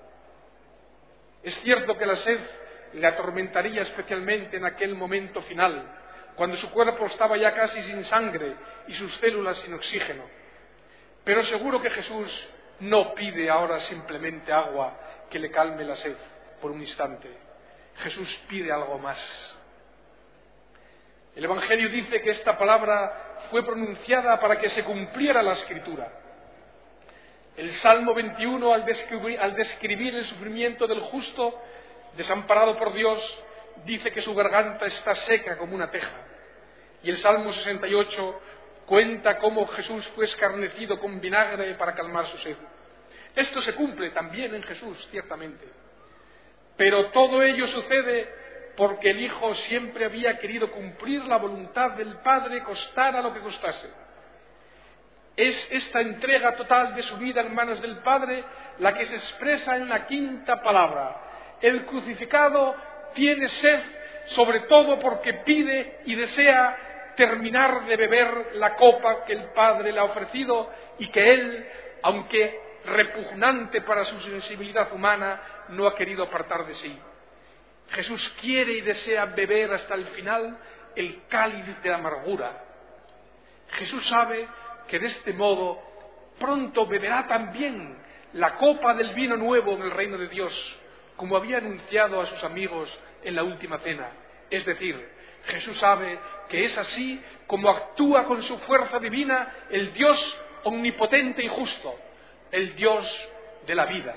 Es cierto que la sed le atormentaría especialmente en aquel momento final, cuando su cuerpo estaba ya casi sin sangre y sus células sin oxígeno. Pero seguro que Jesús no pide ahora simplemente agua que le calme la sed por un instante. Jesús pide algo más. El Evangelio dice que esta palabra fue pronunciada para que se cumpliera la Escritura. El Salmo veintiuno, al describir, al describir el sufrimiento del justo, desamparado por Dios, dice que su garganta está seca como una teja. Y el Salmo sesenta y ocho cuenta cómo Jesús fue escarnecido con vinagre para calmar su sed. Esto se cumple también en Jesús, ciertamente. Pero todo ello sucede porque el Hijo siempre había querido cumplir la voluntad del Padre, costara lo que costase. Es esta entrega total de su vida en manos del Padre la que se expresa en la quinta palabra. El crucificado tiene sed, sobre todo porque pide y desea terminar de beber la copa que el Padre le ha ofrecido y que él, aunque repugnante para su sensibilidad humana, no ha querido apartar de sí. Jesús quiere y desea beber hasta el final el cáliz de la amargura. Jesús sabe que de este modo pronto beberá también la copa del vino nuevo en el reino de Dios, como había anunciado a sus amigos en la última cena. Es decir, Jesús sabe que es así como actúa con su fuerza divina el Dios omnipotente y justo, el Dios de la vida.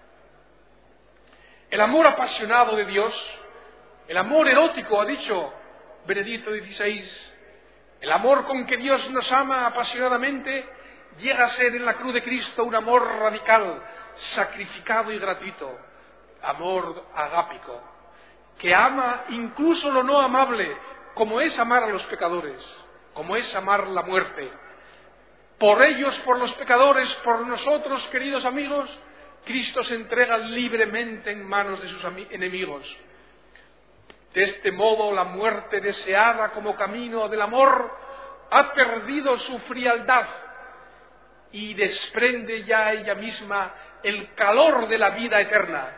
El amor apasionado de Dios, el amor erótico, ha dicho Benedicto dieciséis, el amor con que Dios nos ama apasionadamente, llega a ser en la cruz de Cristo un amor radical, sacrificado y gratuito, amor agápico, que ama incluso lo no amable, como es amar a los pecadores, como es amar la muerte. Por ellos, por los pecadores, por nosotros, queridos amigos, Cristo se entrega libremente en manos de sus enemigos. De este modo, la muerte deseada como camino del amor ha perdido su frialdad y desprende ya ella misma el calor de la vida eterna.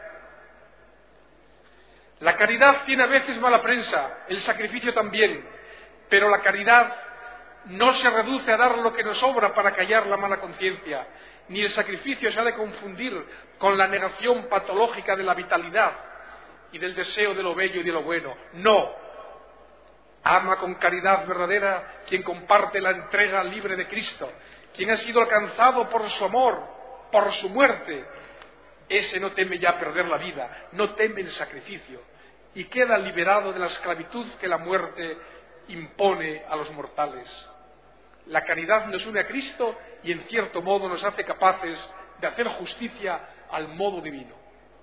La caridad tiene a veces mala prensa, el sacrificio también, pero la caridad no se reduce a dar lo que nos sobra para callar la mala conciencia, ni el sacrificio se ha de confundir con la negación patológica de la vitalidad y del deseo de lo bello y de lo bueno. No. Ama con caridad verdadera quien comparte la entrega libre de Cristo, quien ha sido alcanzado por su amor, por su muerte. Ese no teme ya perder la vida, no teme el sacrificio y queda liberado de la esclavitud que la muerte impone a los mortales. La caridad nos une a Cristo y en cierto modo nos hace capaces de hacer justicia al modo divino.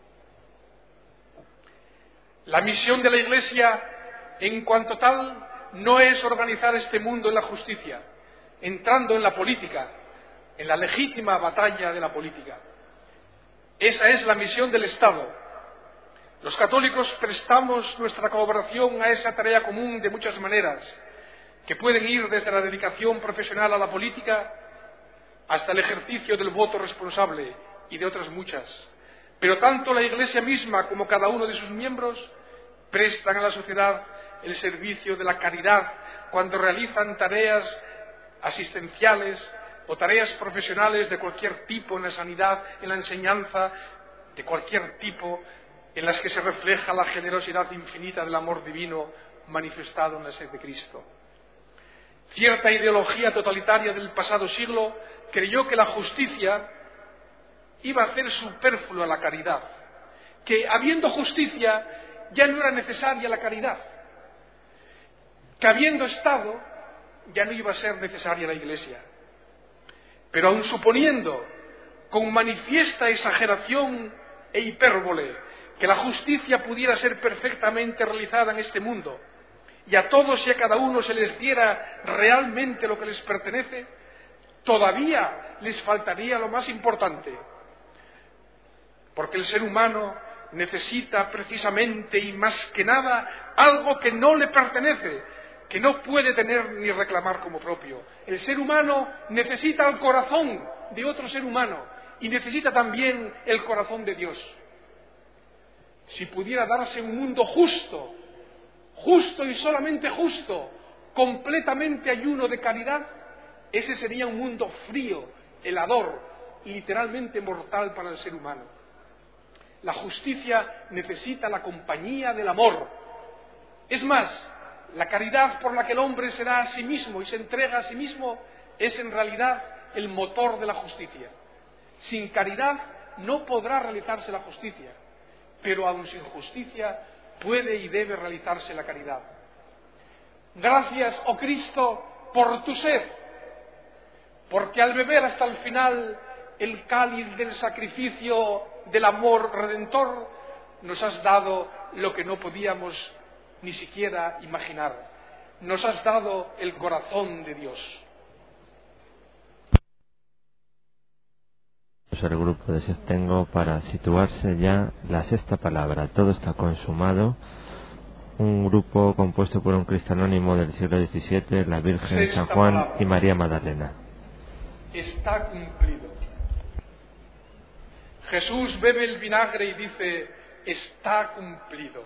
La misión de la Iglesia, en cuanto tal, no es organizar este mundo en la justicia, entrando en la política, en la legítima batalla de la política. Esa es la misión del Estado. Los católicos prestamos nuestra colaboración a esa tarea común de muchas maneras, que pueden ir desde la dedicación profesional a la política hasta el ejercicio del voto responsable y de otras muchas. Pero tanto la Iglesia misma como cada uno de sus miembros prestan a la sociedad el servicio de la caridad cuando realizan tareas asistenciales o tareas profesionales de cualquier tipo en la sanidad, en la enseñanza, de cualquier tipo, en las que se refleja la generosidad infinita del amor divino manifestado en la sed de Cristo. Cierta ideología totalitaria del pasado siglo creyó que la justicia iba a hacer superflua la caridad, que habiendo justicia ya no era necesaria la caridad, que habiendo Estado ya no iba a ser necesaria la Iglesia. Pero aun suponiendo, con manifiesta exageración e hipérbole, que la justicia pudiera ser perfectamente realizada en este mundo, y a todos y a cada uno se les diera realmente lo que les pertenece, todavía les faltaría lo más importante, porque el ser humano necesita precisamente y más que nada algo que no le pertenece, que no puede tener ni reclamar como propio. El ser humano necesita el corazón de otro ser humano y necesita también el corazón de Dios. Si pudiera darse un mundo justo, justo y solamente justo, completamente ayuno de caridad, ese sería un mundo frío, helador, literalmente mortal para el ser humano. La justicia necesita la compañía del amor. Es más, la caridad por la que el hombre se da a sí mismo y se entrega a sí mismo es en realidad el motor de la justicia. Sin caridad no podrá realizarse la justicia, pero aun sin justicia puede y debe realizarse la caridad. Gracias, oh Cristo, por tu sed, porque al beber hasta el final el cáliz del sacrificio del amor redentor, nos has dado lo que no podíamos ni siquiera imaginar. Nos has dado el corazón de Dios. El grupo de Sostengo para situarse ya la sexta palabra. Todo está consumado. Un grupo compuesto por un Cristo anónimo del siglo diecisiete, la Virgen, Sexta San Juan palabra. y María Magdalena. Está cumplido. Jesús bebe el vinagre y dice, está cumplido.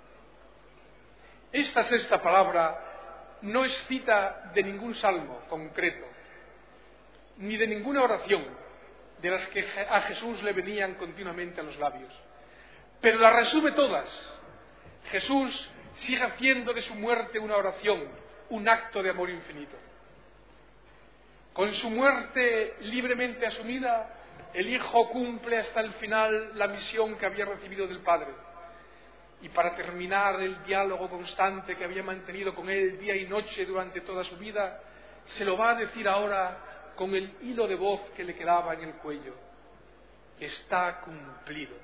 Esta sexta palabra no es cita de ningún salmo concreto, ni de ninguna oración de las que a Jesús le venían continuamente a los labios, pero la resume todas. Jesús sigue haciendo de su muerte una oración, un acto de amor infinito. Con su muerte libremente asumida, el Hijo cumple hasta el final la misión que había recibido del Padre. Y para terminar el diálogo constante que había mantenido con él día y noche durante toda su vida, se lo va a decir ahora con el hilo de voz que le quedaba en el cuello. Está cumplido.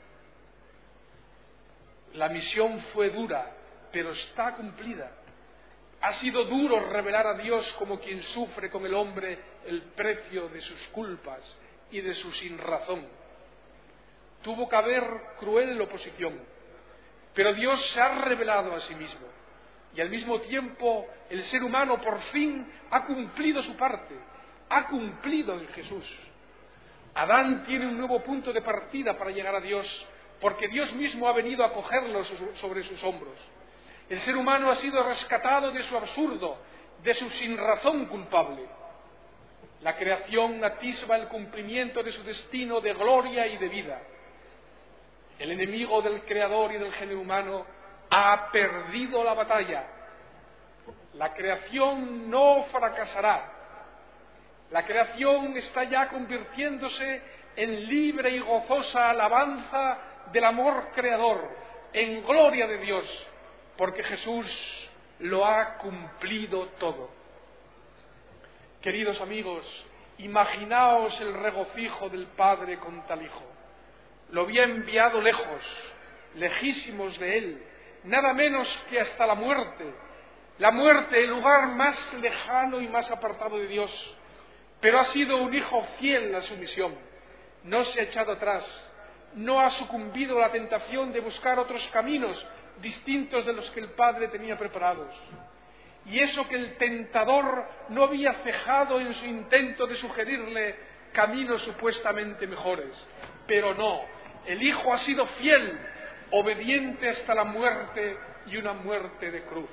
La misión fue dura, pero está cumplida. Ha sido duro revelar a Dios como quien sufre con el hombre el precio de sus culpas y de su sinrazón. Tuvo que haber cruel oposición, pero Dios se ha revelado a sí mismo y al mismo tiempo el ser humano por fin ha cumplido su parte, ha cumplido en Jesús. Adán tiene un nuevo punto de partida para llegar a Dios, porque Dios mismo ha venido a cogerlo sobre sus hombros. El ser humano ha sido rescatado de su absurdo, de su sinrazón culpable. La creación atisba el cumplimiento de su destino de gloria y de vida. El enemigo del Creador y del género humano ha perdido la batalla. La creación no fracasará. La creación está ya convirtiéndose en libre y gozosa alabanza del amor creador, en gloria de Dios, porque Jesús lo ha cumplido todo. Queridos amigos, imaginaos el regocijo del Padre con tal Hijo. Lo había enviado lejos, lejísimos de Él, nada menos que hasta la muerte. La muerte, el lugar más lejano y más apartado de Dios. Pero ha sido un Hijo fiel a su misión. No se ha echado atrás, no ha sucumbido a la tentación de buscar otros caminos distintos de los que el Padre tenía preparados. Y eso que el tentador no había cejado en su intento de sugerirle caminos supuestamente mejores. Pero no, el Hijo ha sido fiel, obediente hasta la muerte y una muerte de cruz.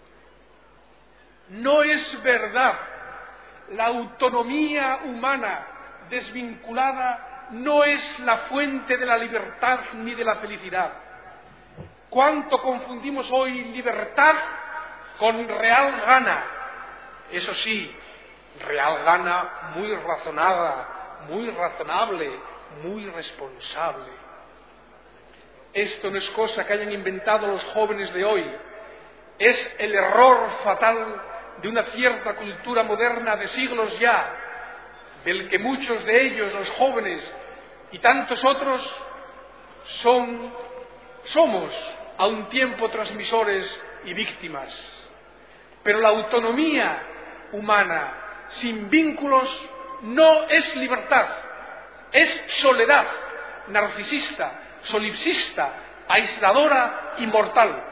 No es verdad, la autonomía humana desvinculada no es la fuente de la libertad ni de la felicidad. ¿Cuánto confundimos hoy libertad con real gana? Eso sí, real gana muy razonada, muy razonable, muy responsable. Esto no es cosa que hayan inventado los jóvenes de hoy. Es el error fatal de una cierta cultura moderna de siglos ya, del que muchos de ellos, los jóvenes y tantos otros, son, somos a un tiempo transmisores y víctimas. Pero la autonomía humana sin vínculos no es libertad, es soledad narcisista, solipsista, aisladora y mortal.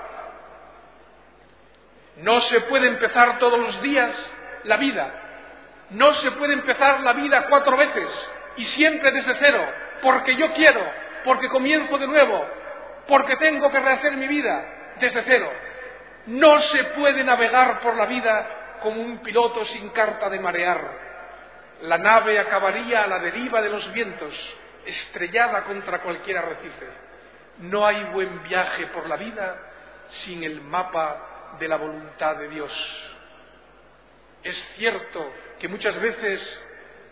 No se puede empezar todos los días la vida, no se puede empezar la vida cuatro veces y siempre desde cero, porque yo quiero, porque comienzo de nuevo, porque tengo que rehacer mi vida desde cero. No se puede navegar por la vida como un piloto sin carta de marear. La nave acabaría a la deriva de los vientos, estrellada contra cualquier arrecife. No hay buen viaje por la vida sin el mapa de la voluntad de Dios. Es cierto que muchas veces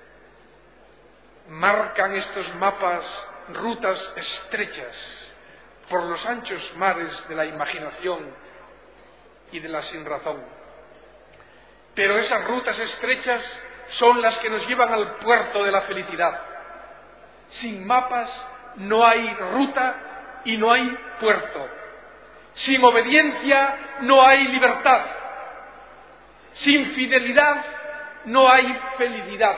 marcan estos mapas rutas estrechas por los anchos mares de la imaginación y de la sinrazón. Pero esas rutas estrechas son las que nos llevan al puerto de la felicidad. Sin mapas no hay ruta y no hay puerto. Sin obediencia no hay libertad. Sin fidelidad no hay felicidad.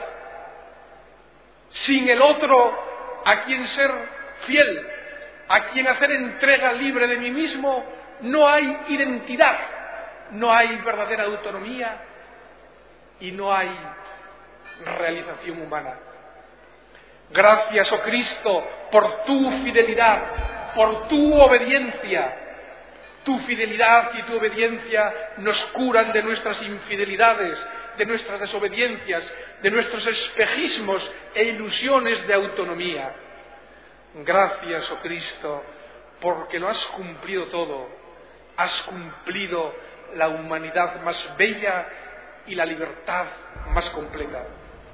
Sin el otro a quien ser fiel, a quien hacer entrega libre de mí mismo, no hay identidad, no hay verdadera autonomía y no hay realización humana. Gracias, oh Cristo, por tu fidelidad, por tu obediencia. Tu fidelidad y tu obediencia nos curan de nuestras infidelidades, de nuestras desobediencias, de nuestros espejismos e ilusiones de autonomía. Gracias, oh Cristo, porque lo has cumplido todo. Has cumplido la humanidad más bella y la libertad más completa.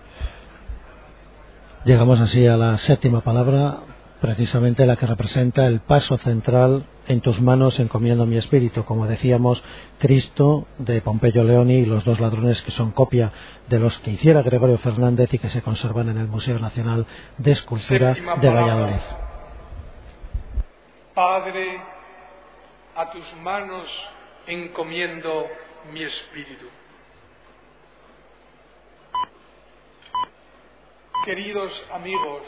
Llegamos así a la séptima palabra, precisamente la que representa el paso central. En tus manos encomiendo mi espíritu, como decíamos, Cristo de Pompeyo Leoni y los dos ladrones, que son copia de los que hiciera Gregorio Fernández y que se conservan en el Museo Nacional de Escultura de Valladolid. Padre, a tus manos encomiendo mi espíritu. Queridos amigos,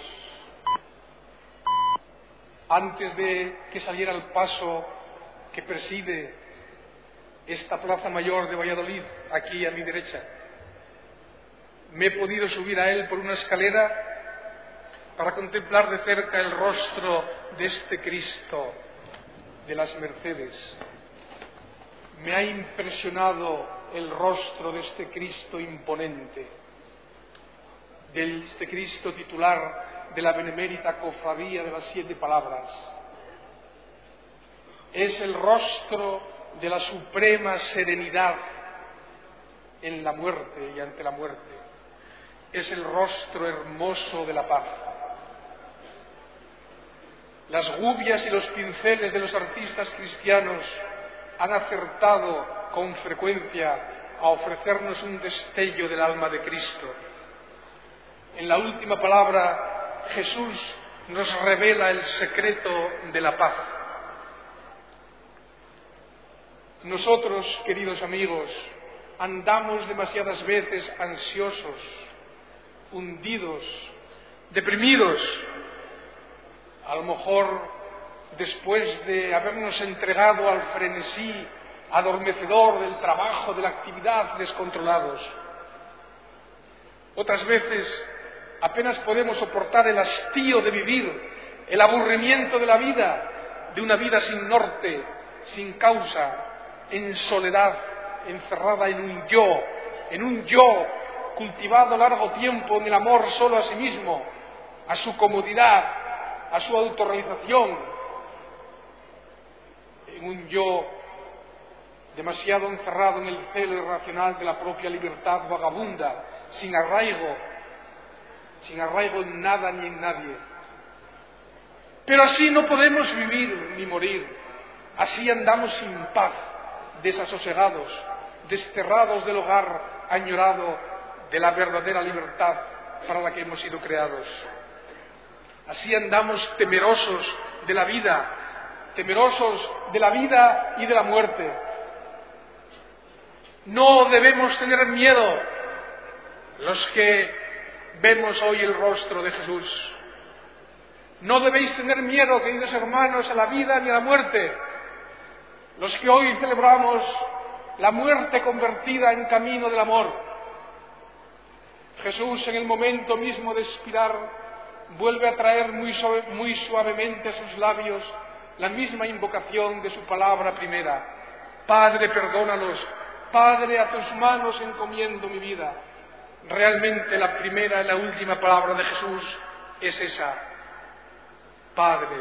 antes de que saliera el paso que preside esta plaza mayor de Valladolid, aquí a mi derecha, me he podido subir a él por una escalera para contemplar de cerca el rostro de este Cristo de las Mercedes. Me ha impresionado el rostro de este Cristo imponente, de este Cristo titular de la benemérita Cofradía de las Siete Palabras. Es el rostro de la suprema serenidad en la muerte y ante la muerte. Es el rostro hermoso de la paz. Las gubias y los pinceles de los artistas cristianos han acertado con frecuencia a ofrecernos un destello del alma de Cristo. En la última palabra, Jesús nos revela el secreto de la paz. Nosotros, queridos amigos, andamos demasiadas veces ansiosos, hundidos, deprimidos. A lo mejor, después de habernos entregado al frenesí adormecedor del trabajo, de la actividad, descontrolados. Otras veces apenas podemos soportar el hastío de vivir, el aburrimiento de la vida, de una vida sin norte, sin causa, en soledad, encerrada en un yo, en un yo cultivado largo tiempo en el amor solo a sí mismo, a su comodidad, a su autorrealización, en un yo demasiado encerrado en el celo irracional de la propia libertad vagabunda, sin arraigo, sin arraigo en nada ni en nadie. Pero así no podemos vivir ni morir, así andamos sin paz, desasosegados, desterrados del hogar añorado de la verdadera libertad para la que hemos sido creados. Así andamos temerosos de la vida, temerosos de la vida y de la muerte. No debemos tener miedo los que vemos hoy el rostro de Jesús. No debéis tener miedo, queridos hermanos, a la vida ni a la muerte. Los que hoy celebramos la muerte convertida en camino del amor. Jesús, en el momento mismo de expirar, vuelve a traer muy, suave, muy suavemente a sus labios la misma invocación de su palabra primera. Padre, perdónalos. Padre, a tus manos encomiendo mi vida. Realmente la primera y la última palabra de Jesús es esa. Padre.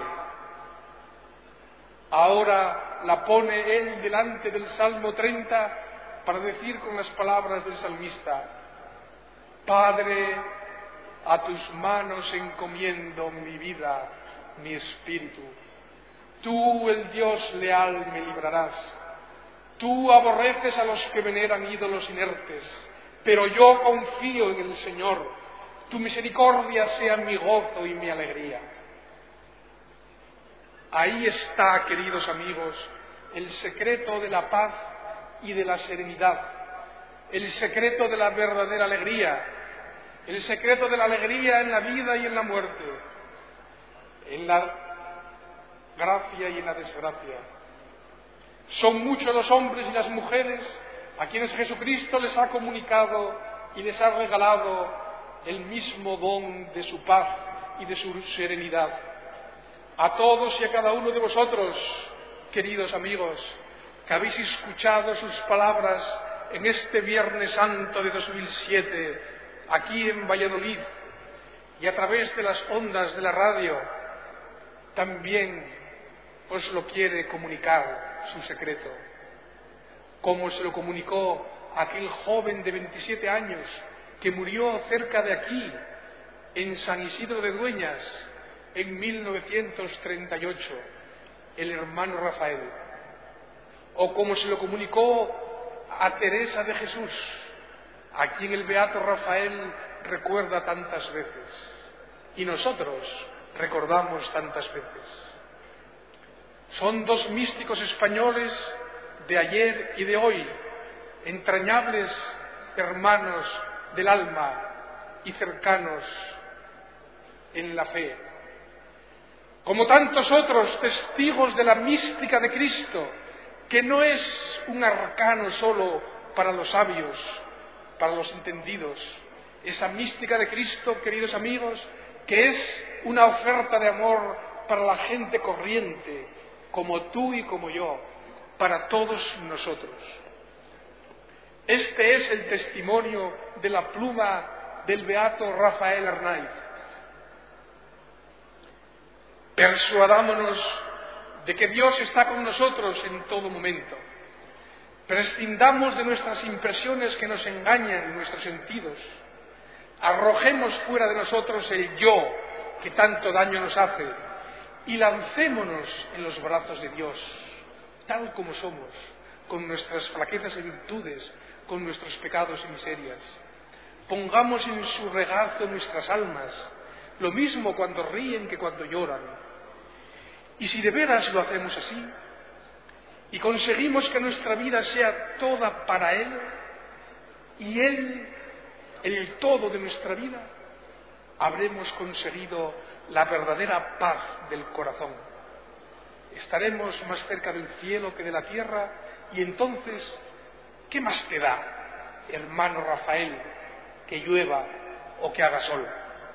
Ahora la pone él delante del Salmo treinta para decir con las palabras del salmista: Padre, a tus manos encomiendo mi vida, mi espíritu. Tú, el Dios leal, me librarás. Tú aborreces a los que veneran ídolos inertes, pero yo confío en el Señor. Tu misericordia sea mi gozo y mi alegría. Ahí está, queridos amigos, el secreto de la paz y de la serenidad, el secreto de la verdadera alegría, el secreto de la alegría en la vida y en la muerte, en la gracia y en la desgracia. Son muchos los hombres y las mujeres a quienes Jesucristo les ha comunicado y les ha regalado el mismo don de su paz y de su serenidad. A todos y a cada uno de vosotros, queridos amigos, que habéis escuchado sus palabras en este Viernes Santo de dos mil siete, aquí en Valladolid, y a través de las ondas de la radio, también os lo quiere comunicar su secreto, como se lo comunicó aquel joven de veintisiete años que murió cerca de aquí, en San Isidro de Dueñas, en mil novecientos treinta y ocho, el hermano Rafael, o como se lo comunicó a Teresa de Jesús, a quien el beato Rafael recuerda tantas veces, y nosotros recordamos tantas veces. Son dos místicos españoles de ayer y de hoy, entrañables hermanos del alma y cercanos en la fe. Como tantos otros, testigos de la mística de Cristo, que no es un arcano solo para los sabios, para los entendidos. Esa mística de Cristo, queridos amigos, que es una oferta de amor para la gente corriente, como tú y como yo, para todos nosotros. Este es el testimonio de la pluma del beato Rafael Arnaiz. Persuadámonos de que Dios está con nosotros en todo momento. Prescindamos de nuestras impresiones que nos engañan nuestros sentidos. Arrojemos fuera de nosotros el yo que tanto daño nos hace y lancémonos en los brazos de Dios, tal como somos, con nuestras flaquezas y virtudes, con nuestros pecados y miserias. Pongamos en su regazo nuestras almas, lo mismo cuando ríen que cuando lloran. Y si de veras lo hacemos así, y conseguimos que nuestra vida sea toda para Él, y Él, el todo de nuestra vida, habremos conseguido la verdadera paz del corazón. Estaremos más cerca del cielo que de la tierra, y entonces, ¿qué más te da, hermano Rafael, que llueva o que haga sol?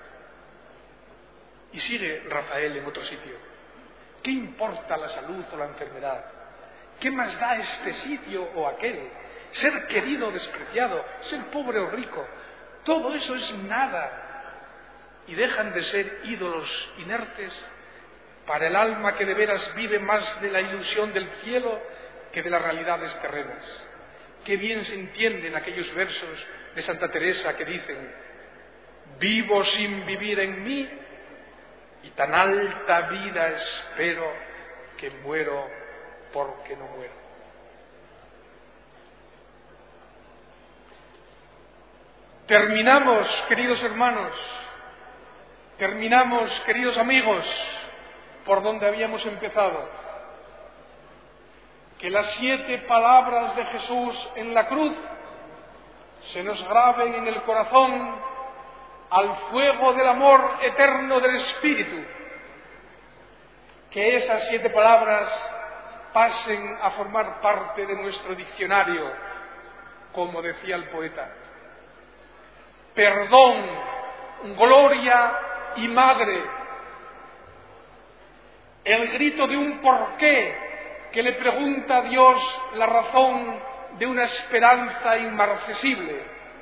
Y sigue Rafael en otro sitio. ¿Qué importa la salud o la enfermedad? ¿Qué más da este sitio o aquel? Ser querido o despreciado, ser pobre o rico, todo eso es nada. Y dejan de ser ídolos inertes para el alma que de veras vive más de la ilusión del cielo que de las realidades terrenas. Qué bien se entienden aquellos versos de Santa Teresa que dicen: vivo sin vivir en mí, y tan alta vida espero que muero porque no muero. Terminamos, queridos hermanos, terminamos, queridos amigos, por donde habíamos empezado. Que las siete palabras de Jesús en la cruz se nos graben en el corazón al fuego del amor eterno del Espíritu. Que esas siete palabras pasen a formar parte de nuestro diccionario, como decía el poeta. Perdón, gloria y madre. El grito de un porqué que le pregunta a Dios la razón de una esperanza inmarcesible.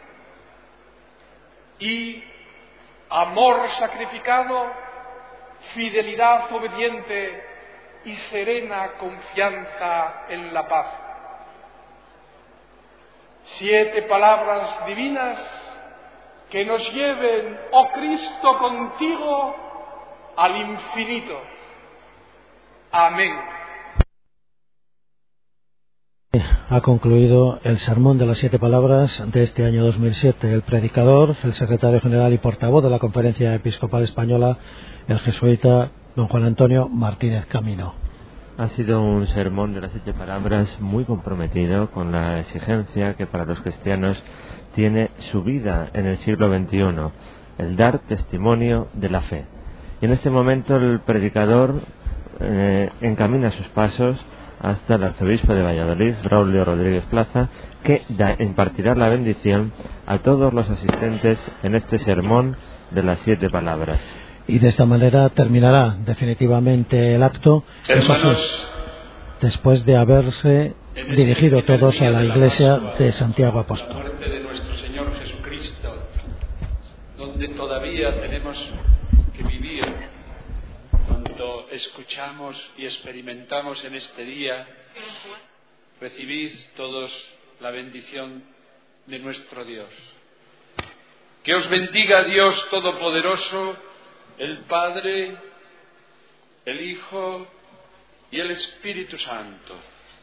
Y amor sacrificado, fidelidad obediente y serena confianza en la paz. Siete palabras divinas que nos lleven, oh Cristo, contigo al infinito. Amén. Ha concluido el sermón de las siete palabras de este año dos mil siete. El predicador, el secretario general y portavoz de la Conferencia Episcopal Española, el jesuita don Juan Antonio Martínez Camino. Ha sido un sermón de las siete palabras muy comprometido con la exigencia que para los cristianos tiene su vida en el siglo veintiuno, el dar testimonio de la fe. Y en este momento el predicador eh, encamina sus pasos hasta el arzobispo de Valladolid, Braulio Rodríguez Plaza, que da, impartirá la bendición a todos los asistentes en este sermón de las siete palabras. Y de esta manera terminará definitivamente el acto, hermanos, después de haberse este dirigido todos a la iglesia de Santiago La Apóstol. muerte de nuestro Señor Jesucristo, donde todavía tenemos que vivir. Cuando escuchamos y experimentamos en este día, recibid todos la bendición de nuestro Dios. Que os bendiga Dios Todopoderoso, el Padre, el Hijo y el Espíritu Santo.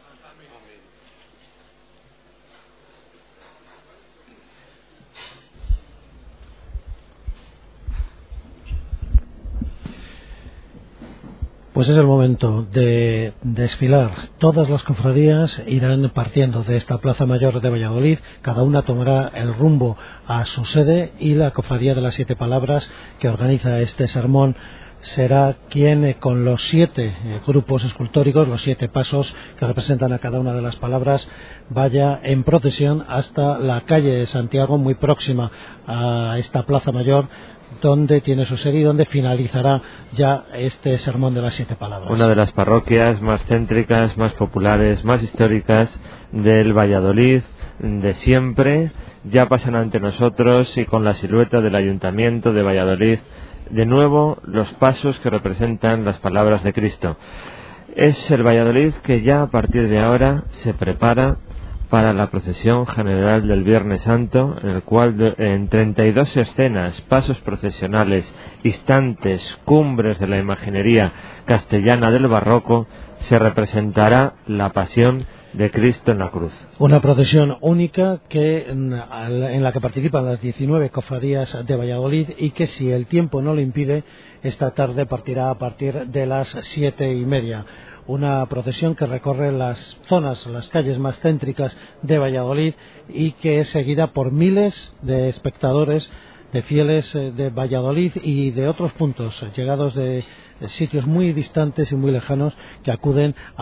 Pues es el momento de desfilar. Todas las cofradías irán partiendo de esta Plaza Mayor de Valladolid. Cada una tomará el rumbo a su sede y la Cofradía de las Siete Palabras, que organiza este sermón, será quien eh, con los siete eh, grupos escultóricos, los siete pasos que representan a cada una de las palabras, vaya en procesión hasta la calle de Santiago, muy próxima a esta Plaza Mayor, donde tiene su sede y donde finalizará ya este sermón de las siete palabras. Una de las parroquias más céntricas, más populares, más históricas del Valladolid de siempre, ya pasan ante nosotros y con la silueta del Ayuntamiento de Valladolid, de nuevo los pasos que representan las palabras de Cristo. Es el Valladolid que ya a partir de ahora se prepara para la procesión general del Viernes Santo, en el cual en treinta y dos escenas, pasos procesionales, instantes, cumbres de la imaginería castellana del barroco, se representará la pasión de Cristo en la cruz. Una procesión única que en la que participan las diecinueve cofradías de Valladolid y que, si el tiempo no lo impide, esta tarde partirá a partir de las siete y media. Una procesión que recorre las zonas, las calles más céntricas de Valladolid y que es seguida por miles de espectadores, de fieles de Valladolid y de otros puntos, llegados de sitios muy distantes y muy lejanos, que acuden a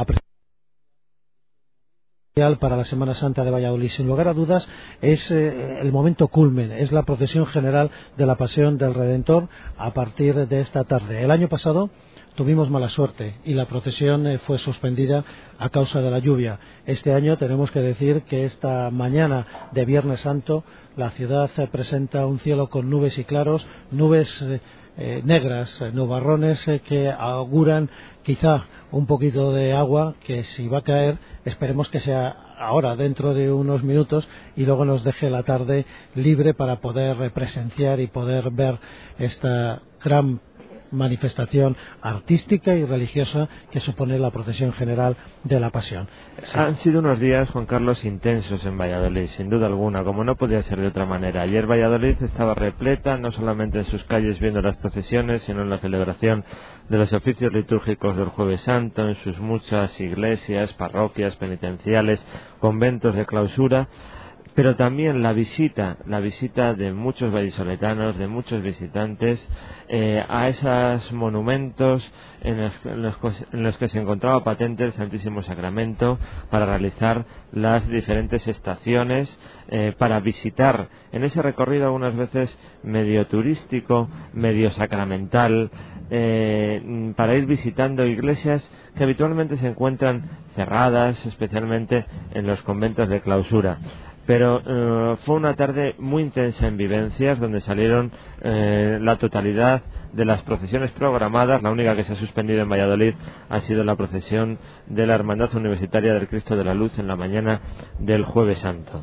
para la Semana Santa de Valladolid. Sin lugar a dudas, es eh, el momento culmen, es la procesión general de la Pasión del Redentor a partir de esta tarde. El año pasado tuvimos mala suerte y la procesión eh, fue suspendida a causa de la lluvia. Este año tenemos que decir que esta mañana de Viernes Santo la ciudad eh, presenta un cielo con nubes y claros, nubes eh, eh, negras, eh, nubarrones eh, que auguran quizá un poquito de agua, que si va a caer esperemos que sea ahora, dentro de unos minutos, y luego nos deje la tarde libre para poder eh, presenciar y poder ver esta gran manifestación artística y religiosa que supone la procesión general de la Pasión. Sí. Han sido unos días, Juan Carlos, intensos en Valladolid, sin duda alguna, como no podía ser de otra manera. Ayer Valladolid estaba repleta, no solamente en sus calles viendo las procesiones, sino en la celebración de los oficios litúrgicos del Jueves Santo, en sus muchas iglesias, parroquias, penitenciales, conventos de clausura, pero también la visita, la visita de muchos vallisoletanos, de muchos visitantes eh, a esos monumentos en los, en, los, en los que se encontraba patente el Santísimo Sacramento, para realizar las diferentes estaciones, eh, para visitar en ese recorrido algunas veces medio turístico, medio sacramental, eh, para ir visitando iglesias que habitualmente se encuentran cerradas, especialmente en los conventos de clausura. Pero eh, fue una tarde muy intensa en vivencias, donde salieron eh, la totalidad de las procesiones programadas. La única que se ha suspendido en Valladolid ha sido la procesión de la Hermandad Universitaria del Cristo de la Luz en la mañana del Jueves Santo.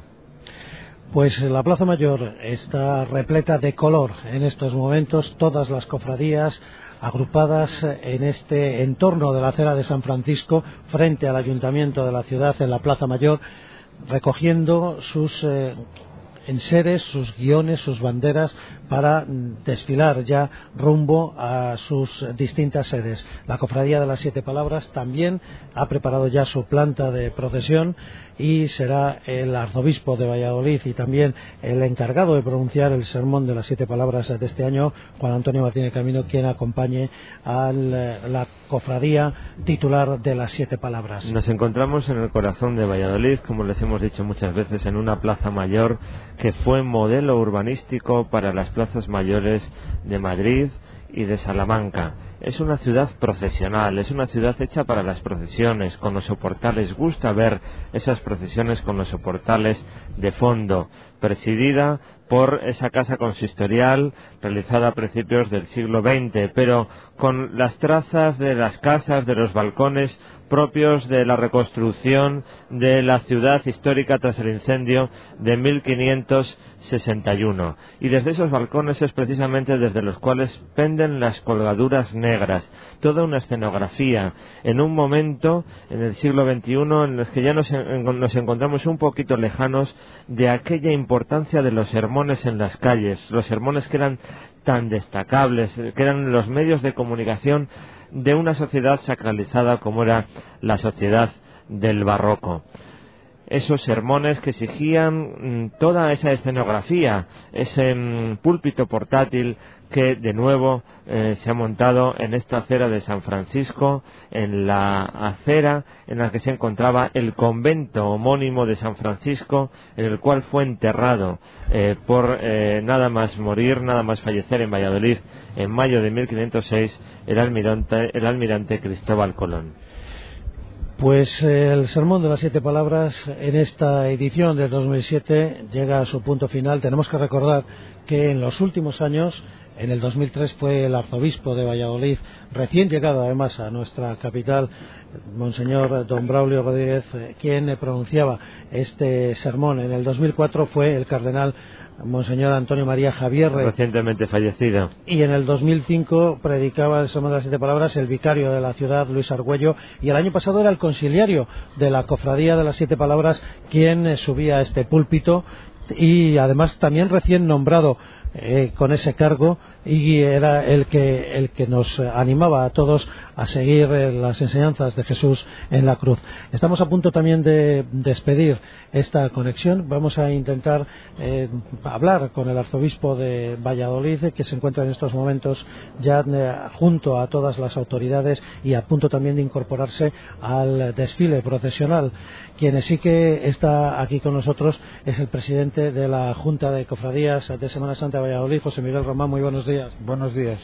Pues la Plaza Mayor está repleta de color en estos momentos, todas las cofradías agrupadas en este entorno de la acera de San Francisco, frente al Ayuntamiento de la ciudad, en la Plaza Mayor, recogiendo sus eh, enseres, sus guiones, sus banderas, para desfilar ya rumbo a sus distintas sedes. La Cofradía de las Siete Palabras también ha preparado ya su planta de procesión, y será el arzobispo de Valladolid y también el encargado de pronunciar el sermón de las Siete Palabras de este año, Juan Antonio Martínez Camino, quien acompañe a la cofradía titular de las Siete Palabras. Nos encontramos en el corazón de Valladolid, como les hemos dicho muchas veces, en una plaza mayor que fue modelo urbanístico para las plazas mayores de Madrid y de Salamanca. Es una ciudad procesional, es una ciudad hecha para las procesiones, con los soportales. Gusta ver esas procesiones con los soportales de fondo, presidida por esa casa consistorial realizada a principios del siglo veinte, pero con las trazas de las casas, de los balcones propios de la reconstrucción de la ciudad histórica tras el incendio de mil quinientos sesenta y uno. Y desde esos balcones es precisamente desde los cuales penden las colgaduras negras, toda una escenografía en un momento en el siglo veintiuno en el que ya nos, en, nos encontramos un poquito lejanos de aquella importancia de los sermones en las calles, los sermones que eran tan destacables, que eran los medios de comunicación de una sociedad sacralizada como era la sociedad del barroco. esos sermones que exigían toda esa escenografía, ese mm, púlpito portátil que de nuevo eh, se ha montado en esta acera de San Francisco, en la acera en la que se encontraba el convento homónimo de San Francisco, en el cual fue enterrado eh, por eh, nada más morir, nada más fallecer en Valladolid en mayo de mil quinientos seis el almirante, el almirante Cristóbal Colón. Pues eh, el Sermón de las Siete Palabras en esta edición del dos mil siete llega a su punto final. Tenemos que recordar que en los últimos años, en el dos mil tres, fue el arzobispo de Valladolid, recién llegado además a nuestra capital, Monseñor don Braulio Rodríguez, eh, quien pronunciaba este sermón. En el dos mil cuatro fue el cardenal Monseñor Antonio María Javier, recientemente fallecido. Y en el dos mil cinco predicaba el Sermón de las Siete Palabras el vicario de la ciudad, Luis Argüello, y el año pasado era el conciliario de la Cofradía de las Siete Palabras quien eh, subía a este púlpito, y además también recién nombrado eh, con ese cargo, y era el que el que nos animaba a todos a seguir eh, las enseñanzas de Jesús en la cruz. Estamos a punto también de despedir esta conexión. Vamos a intentar eh, hablar con el arzobispo de Valladolid, que se encuentra en estos momentos ya eh, junto a todas las autoridades y a punto también de incorporarse al desfile procesional. Quien sí que está aquí con nosotros es el presidente de la Junta de Cofradías de Semana Santa de Valladolid, José Miguel Román. Muy buenos días. Buenos días.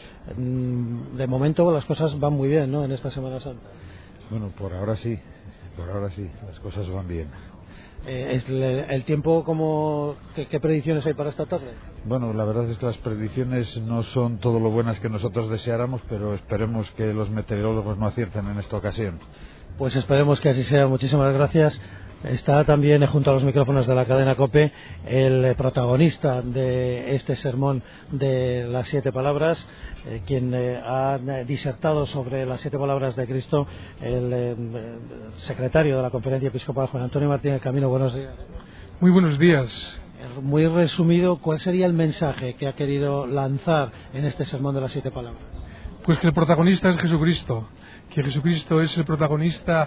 De momento las cosas van muy bien, ¿no?, en esta Semana Santa. Bueno, por ahora sí, por ahora sí, las cosas van bien. Eh, es le, el tiempo, como ¿qué, ¿qué predicciones hay para esta tarde? Bueno, la verdad es que las predicciones no son todo lo buenas que nosotros deseáramos, pero esperemos que los meteorólogos no acierten en esta ocasión. Pues esperemos que así sea. Muchísimas gracias. Está también junto a los micrófonos de la cadena COPE el protagonista de este sermón de las siete palabras, eh, quien eh, ha disertado sobre las siete palabras de Cristo, el eh, secretario de la Conferencia Episcopal, Juan Antonio Martínez Camino. Buenos días. Muy buenos días. Muy resumido, ¿cuál sería el mensaje que ha querido lanzar en este sermón de las siete palabras? Pues que el protagonista es Jesucristo, que Jesucristo es el protagonista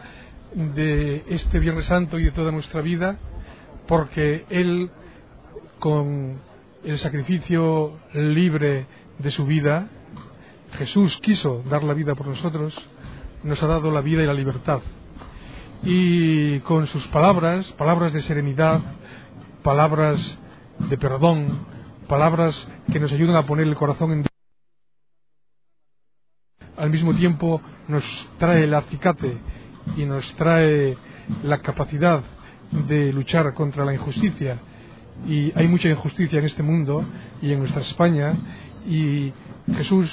de este Viernes Santo y de toda nuestra vida, porque Él, con el sacrificio libre de su vida, Jesús quiso dar la vida por nosotros, nos ha dado la vida y la libertad. Y con sus palabras, palabras de serenidad, palabras de perdón, palabras que nos ayudan a poner el corazón en... al mismo tiempo nos trae el acicate y nos trae la capacidad de luchar contra la injusticia, y hay mucha injusticia en este mundo y en nuestra España, y Jesús,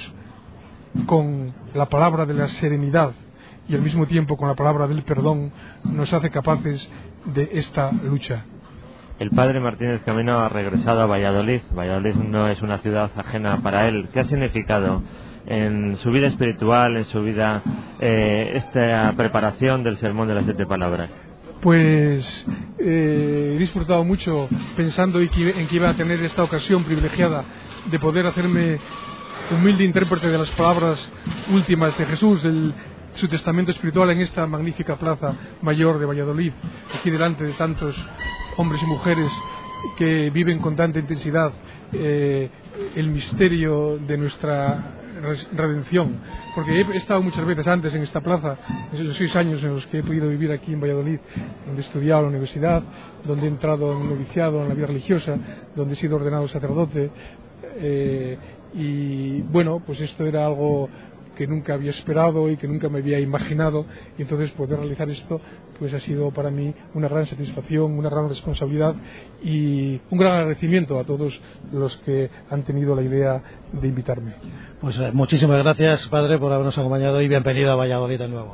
con la palabra de la serenidad y al mismo tiempo con la palabra del perdón, nos hace capaces de esta lucha. El padre Martínez Camino ha regresado a Valladolid. Valladolid no es una ciudad ajena para él. ¿Qué ha significado en su vida espiritual, en su vida, eh, esta preparación del Sermón de las Siete Palabras? Pues eh, he disfrutado mucho pensando en que iba a tener esta ocasión privilegiada de poder hacerme humilde intérprete de las palabras últimas de Jesús, del, su testamento espiritual, en esta magnífica plaza mayor de Valladolid, aquí delante de tantos hombres y mujeres que viven con tanta intensidad eh, el misterio de nuestra redención, porque he estado muchas veces antes en esta plaza, en los seis años en los que he podido vivir aquí en Valladolid, donde he estudiado en la universidad, donde he entrado en el noviciado, en la vida religiosa, donde he sido ordenado sacerdote, eh, y bueno, pues esto era algo que nunca había esperado y que nunca me había imaginado, y entonces poder realizar esto pues ha sido para mí una gran satisfacción, una gran responsabilidad y un gran agradecimiento a todos los que han tenido la idea de invitarme. Pues eh, muchísimas gracias, padre, por habernos acompañado, y bienvenido a Valladolid de nuevo.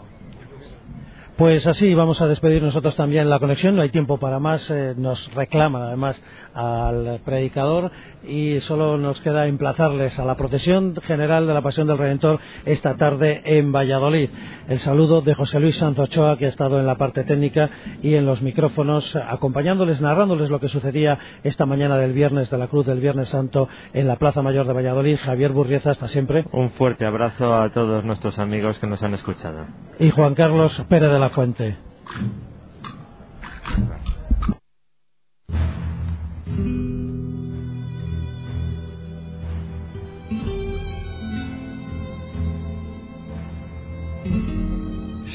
Pues así vamos a despedir nosotros también la conexión, no hay tiempo para más, eh, nos reclama además al predicador, y solo nos queda emplazarles a la procesión general de la Pasión del Redentor esta tarde en Valladolid. El saludo de José Luis Sanz Ochoa, que ha estado en la parte técnica y en los micrófonos, acompañándoles, narrándoles lo que sucedía esta mañana del viernes de la Cruz del Viernes Santo en la Plaza Mayor de Valladolid. Javier Burrieza, hasta siempre. Un fuerte abrazo a todos nuestros amigos que nos han escuchado. Y Juan Carlos Pérez de la Fuente.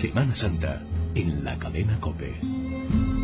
Semana Santa en la cadena COPE.